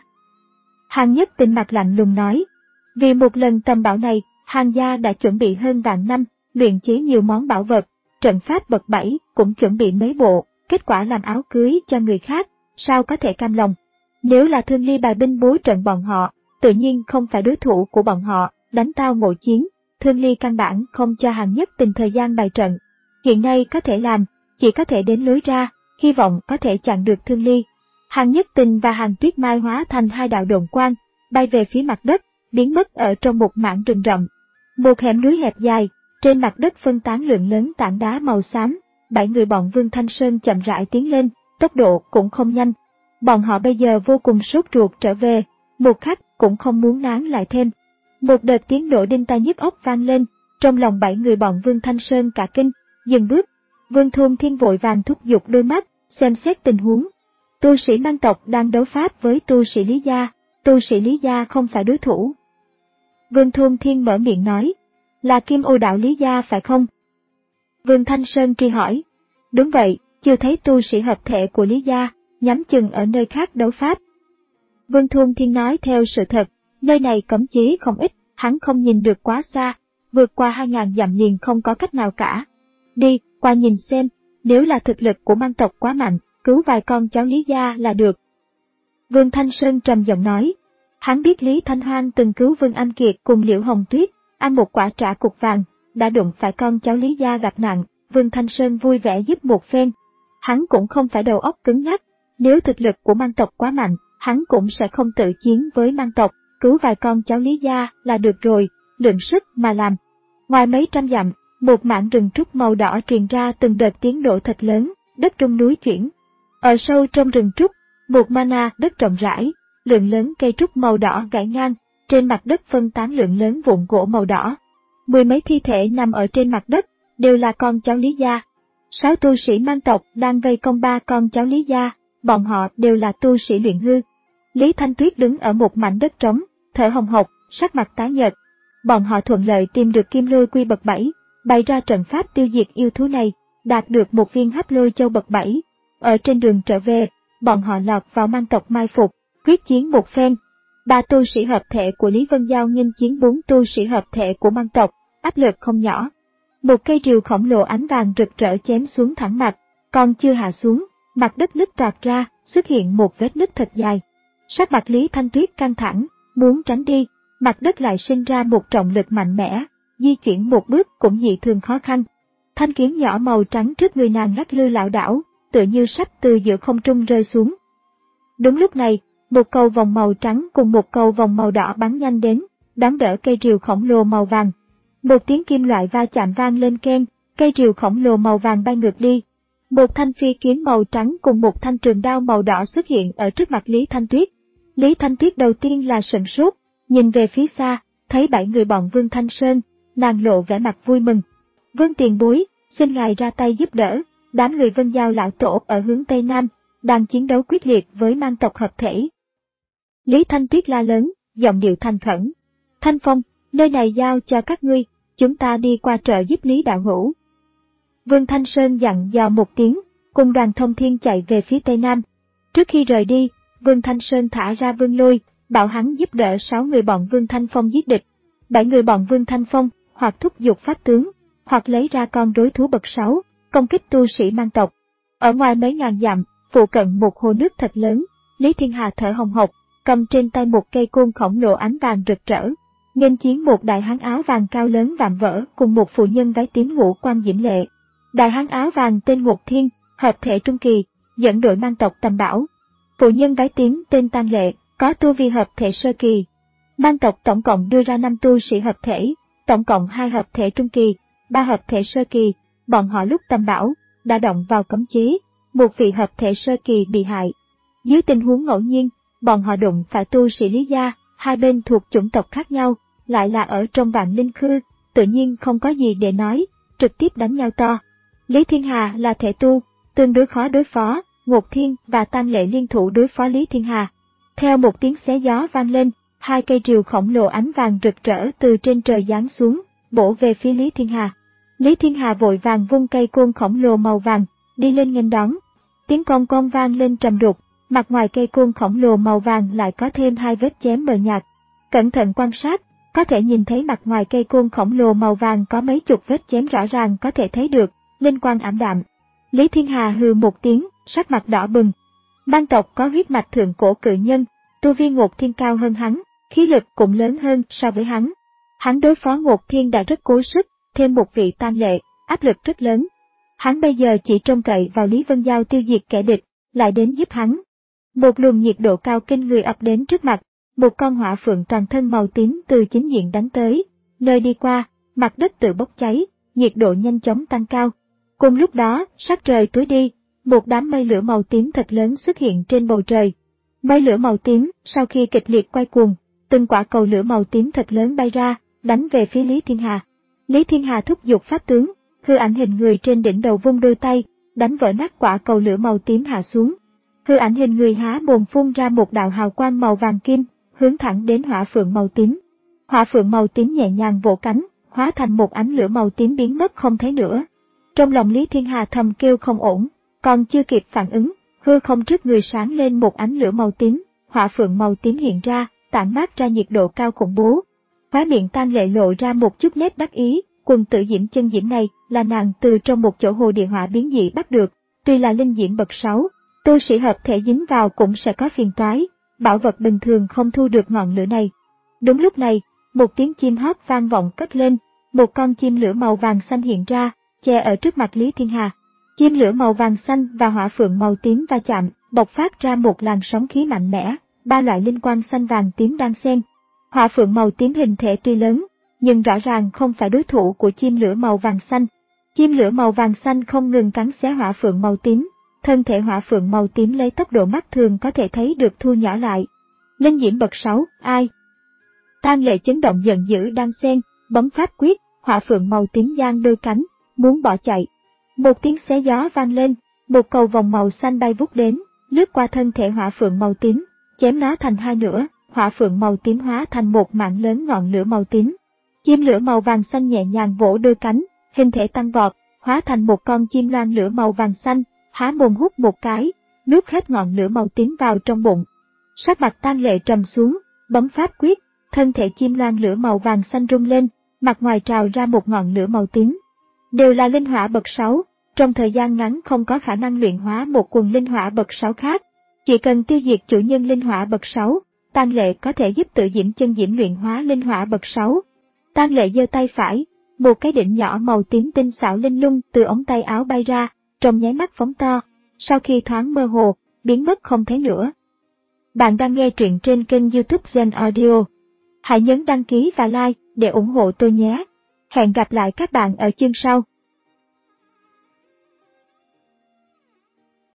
Hàn Nhất Tình mặt lạnh lùng nói, vì một lần tầm bảo này, Hàn gia đã chuẩn bị hơn vạn năm, luyện chế nhiều món bảo vật, trận pháp bậc bảy cũng chuẩn bị mấy bộ, kết quả làm áo cưới cho người khác, sao có thể cam lòng. Nếu là Thương Ly bài binh bố trận bọn họ, tự nhiên không phải đối thủ của bọn họ, đánh tao ngộ chiến, Thương Ly căn bản không cho Hàn Nhất Tình thời gian bài trận. Hiện nay có thể làm, chỉ có thể đến lối ra, hy vọng có thể chặn được Thương Ly. Hàn Nhất Tình và Hàn Tuyết Mai hóa thành hai đạo độn quang, bay về phía mặt đất, biến mất ở trong một mảng rừng rậm. Một hẻm núi hẹp dài, trên mặt đất phân tán lượng lớn tảng đá màu xám, bảy người bọn Vương Thanh Sơn chậm rãi tiến lên, tốc độ cũng không nhanh. Bọn họ bây giờ vô cùng sốt ruột trở về, một khắc cũng không muốn nán lại thêm. Một đợt tiếng nổ đinh tai nhức óc vang lên, trong lòng bảy người bọn Vương Thanh Sơn cả kinh, dừng bước. Vương Thôn Thiên vội vàng thúc giục đôi mắt, xem xét tình huống. Tu sĩ Mang tộc đang đấu pháp với tu sĩ Lý gia, tu sĩ Lý gia không phải đối thủ. Vương Thôn Thiên mở miệng nói, là Kim Ô đạo Lý gia phải không? Vương Thanh Sơn truy hỏi, đúng vậy, chưa thấy tu sĩ hợp thể của Lý gia, nhắm chừng ở nơi khác đấu pháp. Vương Thôn Thiên nói theo sự thật, nơi này cấm chế không ít, hắn không nhìn được quá xa, vượt qua hai ngàn dặm liền không có cách nào cả. Đi, qua nhìn xem, nếu là thực lực của Mang tộc quá mạnh, cứu vài con cháu Lý gia là được. Vương Thanh Sơn trầm giọng nói, hắn biết Lý Thanh Hoang từng cứu Vương Anh Kiệt cùng Liễu Hồng Tuyết, ăn một quả trả cục vàng, đã đụng phải con cháu Lý gia gặp nạn, Vương Thanh Sơn vui vẻ giúp một phen. Hắn cũng không phải đầu óc cứng nhắc, nếu thực lực của Mang tộc quá mạnh, hắn cũng sẽ không tự chiến với Mang tộc, cứu vài con cháu Lý gia là được rồi, lượng sức mà làm. Ngoài mấy trăm dặm, một mảng rừng trúc màu đỏ truyền ra từng đợt tiếng nổ thật lớn, đất trong núi chuyển. Ở sâu trong rừng trúc, một mana đất rộng rãi, lượng lớn cây trúc màu đỏ gãy ngang, trên mặt đất phân tán lượng lớn vụn gỗ màu đỏ. Mười mấy thi thể nằm ở trên mặt đất, đều là con cháu Lý gia. Sáu tu sĩ mang tộc đang vây công ba con cháu Lý gia, bọn họ đều là tu sĩ luyện hư. Lý Thanh Tuyết đứng ở một mảnh đất trống, thở hồng hộc, sắc mặt tái nhợt. Bọn họ thuận lợi tìm được kim lôi quy bậc bảy, bày ra trận pháp tiêu diệt yêu thú này, đạt được một viên hấp lôi châu bậc bảy. Ở trên đường trở về, bọn họ lọt vào mang tộc mai phục, quyết chiến một phen. Ba tu sĩ hợp thể của Lý Vân Giao nghênh chiến bốn tu sĩ hợp thể của mang tộc, áp lực không nhỏ. Một cây rìu khổng lồ ánh vàng rực rỡ chém xuống thẳng mặt, còn chưa hạ xuống, mặt đất nứt toạc ra, xuất hiện một vết nứt thật dài. Sắc mặt Lý Thanh Tuyết căng thẳng, muốn tránh đi, mặt đất lại sinh ra một trọng lực mạnh mẽ, di chuyển một bước cũng dị thường khó khăn. Thanh kiếm nhỏ màu trắng trước người nàng lắc lư lảo đảo, tựa như sắp từ giữa không trung rơi xuống. Đúng lúc này, một cầu vòng màu trắng cùng một cầu vòng màu đỏ bắn nhanh đến, đón đỡ cây rìu khổng lồ màu vàng. Một tiếng kim loại va chạm vang lên keng, cây rìu khổng lồ màu vàng bay ngược đi. Một thanh phi kiếm màu trắng cùng một thanh trường đao màu đỏ xuất hiện ở trước mặt Lý Thanh Tuyết. Lý Thanh Tuyết đầu tiên là sửng sốt, nhìn về phía xa, thấy bảy người bọn Vương Thanh Sơn, nàng lộ vẻ mặt vui mừng. Vương tiền bối, xin ngài ra tay giúp đỡ. Đám người Vân Giao lão tổ ở hướng Tây Nam, đang chiến đấu quyết liệt với mang tộc hợp thể. Lý Thanh Tuyết la lớn, giọng điệu thành khẩn. Thanh Phong, nơi này giao cho các ngươi, chúng ta đi qua trợ giúp Lý đạo hữu. Vương Thanh Sơn dặn dò một tiếng, cùng đoàn thông thiên chạy về phía Tây Nam. Trước khi rời đi, Vương Thanh Sơn thả ra Vương Lôi, bảo hắn giúp đỡ sáu người bọn Vương Thanh Phong giết địch. Bảy người bọn Vương Thanh Phong, hoặc thúc giục pháp tướng, hoặc lấy ra con đối thú bậc sáu, công kích tu sĩ mang tộc. Ở ngoài mấy ngàn dặm, phụ cận một hồ nước thật lớn, Lý Thiên Hà thở hồng hộc, cầm trên tay một cây côn khổng lồ ánh vàng rực rỡ, nghênh chiến một đại hán áo vàng cao lớn vạm vỡ cùng một phụ nhân váy tím ngũ quan diễm lệ. Đại hán áo vàng tên Ngục Thiên, hợp thể trung kỳ, dẫn đội mang tộc Tầm Bảo. Phụ nhân váy tím tên Tang Lệ, có tu vi hợp thể sơ kỳ. Mang tộc tổng cộng đưa ra năm tu sĩ hợp thể, tổng cộng hai hợp thể trung kỳ, ba hợp thể sơ kỳ. Bọn họ lúc Tầm Bảo đã động vào cấm chế, một vị hợp thể sơ kỳ bị hại. Dưới tình huống ngẫu nhiên, bọn họ đụng phải tu sĩ Lý gia, hai bên thuộc chủng tộc khác nhau, lại là ở trong Vạn Linh Khư, tự nhiên không có gì để nói, trực tiếp đánh nhau to. Lý Thiên Hà là thể tu, tương đối khó đối phó, Ngục Thiên và Tang Lệ liên thủ đối phó Lý Thiên Hà. Theo một tiếng xé gió vang lên, hai cây rìu khổng lồ ánh vàng rực rỡ từ trên trời giáng xuống, bổ về phía Lý Thiên Hà. Lý Thiên Hà vội vàng vung cây côn khổng lồ màu vàng, đi lên nghênh đón. Tiếng cong cong vang lên trầm đục, mặt ngoài cây côn khổng lồ màu vàng lại có thêm hai vết chém mờ nhạt. Cẩn thận quan sát, có thể nhìn thấy mặt ngoài cây côn khổng lồ màu vàng có mấy chục vết chém rõ ràng có thể thấy được, linh quang ảm đạm. Lý Thiên Hà hừ một tiếng, sắc mặt đỏ bừng. Mang tộc có huyết mạch thượng cổ cự nhân, tu vi Ngục Thiên cao hơn hắn, khí lực cũng lớn hơn so với hắn. Hắn đối phó Ngục Thiên đã rất cố sức, thêm một vị Tang Lệ, áp lực rất lớn. Hắn bây giờ chỉ trông cậy vào Lý Vân Giao tiêu diệt kẻ địch, lại đến giúp hắn. Một luồng nhiệt độ cao kinh người ập đến trước mặt, một con hỏa phượng toàn thân màu tím từ chính diện đánh tới, nơi đi qua, mặt đất tự bốc cháy, nhiệt độ nhanh chóng tăng cao. Cùng lúc đó, sắc trời tối đi, một đám mây lửa màu tím thật lớn xuất hiện trên bầu trời. Mây lửa màu tím, sau khi kịch liệt quay cuồng, từng quả cầu lửa màu tím thật lớn bay ra, đánh về phía Lý Thiên Hà. Lý Thiên Hà thúc giục pháp tướng, hư ảnh hình người trên đỉnh đầu vung đôi tay, đánh vỡ nát quả cầu lửa màu tím hạ xuống. Hư ảnh hình người há mồm phun ra một đạo hào quang màu vàng kim, hướng thẳng đến hỏa phượng màu tím. Hỏa phượng màu tím nhẹ nhàng vỗ cánh, hóa thành một ánh lửa màu tím biến mất không thấy nữa. Trong lòng Lý Thiên Hà thầm kêu không ổn, còn chưa kịp phản ứng, hư không trước người sáng lên một ánh lửa màu tím, hỏa phượng màu tím hiện ra, tản mát ra nhiệt độ cao khủng bố. Khóe miệng Tang Lệ lộ ra một chút nét đắc ý, quần tử diễm chân diễm này là nàng từ trong một chỗ hồ địa hỏa biến dị bắt được, tuy là linh diễm bậc sáu, tu sĩ hợp thể dính vào cũng sẽ có phiền toái, bảo vật bình thường không thu được ngọn lửa này. Đúng lúc này, một tiếng chim hót vang vọng cất lên, một con chim lửa màu vàng xanh hiện ra, che ở trước mặt Lý Thiên Hà. Chim lửa màu vàng xanh và hỏa phượng màu tím va chạm, bộc phát ra một làn sóng khí mạnh mẽ, ba loại linh quang xanh vàng tím đang xen. Hỏa phượng màu tím hình thể tuy lớn, nhưng rõ ràng không phải đối thủ của chim lửa màu vàng xanh. Chim lửa màu vàng xanh không ngừng cắn xé hỏa phượng màu tím, thân thể hỏa phượng màu tím lấy tốc độ mắt thường có thể thấy được thu nhỏ lại. Linh diễm bậc sáu, ai? Tang Lệ chấn động giận dữ đan sen, bấm pháp quyết, hỏa phượng màu tím giang đôi cánh, muốn bỏ chạy. Một tiếng xé gió vang lên, một cầu vòng màu xanh bay vút đến, lướt qua thân thể hỏa phượng màu tím, chém nó thành hai nửa, hỏa phượng màu tím hóa thành một mạng lớn ngọn lửa màu tím. Chim lửa màu vàng xanh nhẹ nhàng vỗ đôi cánh, hình thể tăng vọt, hóa thành một con chim loan lửa màu vàng xanh, há mồm hút một cái, nuốt hết ngọn lửa màu tím vào trong bụng. Sắc mặt Tang Lệ trầm xuống, bấm pháp quyết, thân thể chim loan lửa màu vàng xanh rung lên, mặt ngoài trào ra một ngọn lửa màu tím. Đều là linh hỏa bậc sáu, trong thời gian ngắn không có khả năng luyện hóa một quần linh hỏa bậc sáu khác. Chỉ cần tiêu diệt chủ nhân linh hỏa bậc sáu, Tang Lệ có thể giúp Tự Diễm Chân Diễm luyện hóa linh hỏa bậc sáu. Tang Lệ giơ tay phải, một cái đỉnh nhỏ màu tím tinh xảo linh lung từ ống tay áo bay ra, trong nháy mắt phóng to, sau khi thoáng mơ hồ, biến mất không thấy nữa. Bạn đang nghe truyện trên kênh YouTube Zen Audio. Hãy nhấn đăng ký và like để ủng hộ tôi nhé. Hẹn gặp lại các bạn ở chương sau.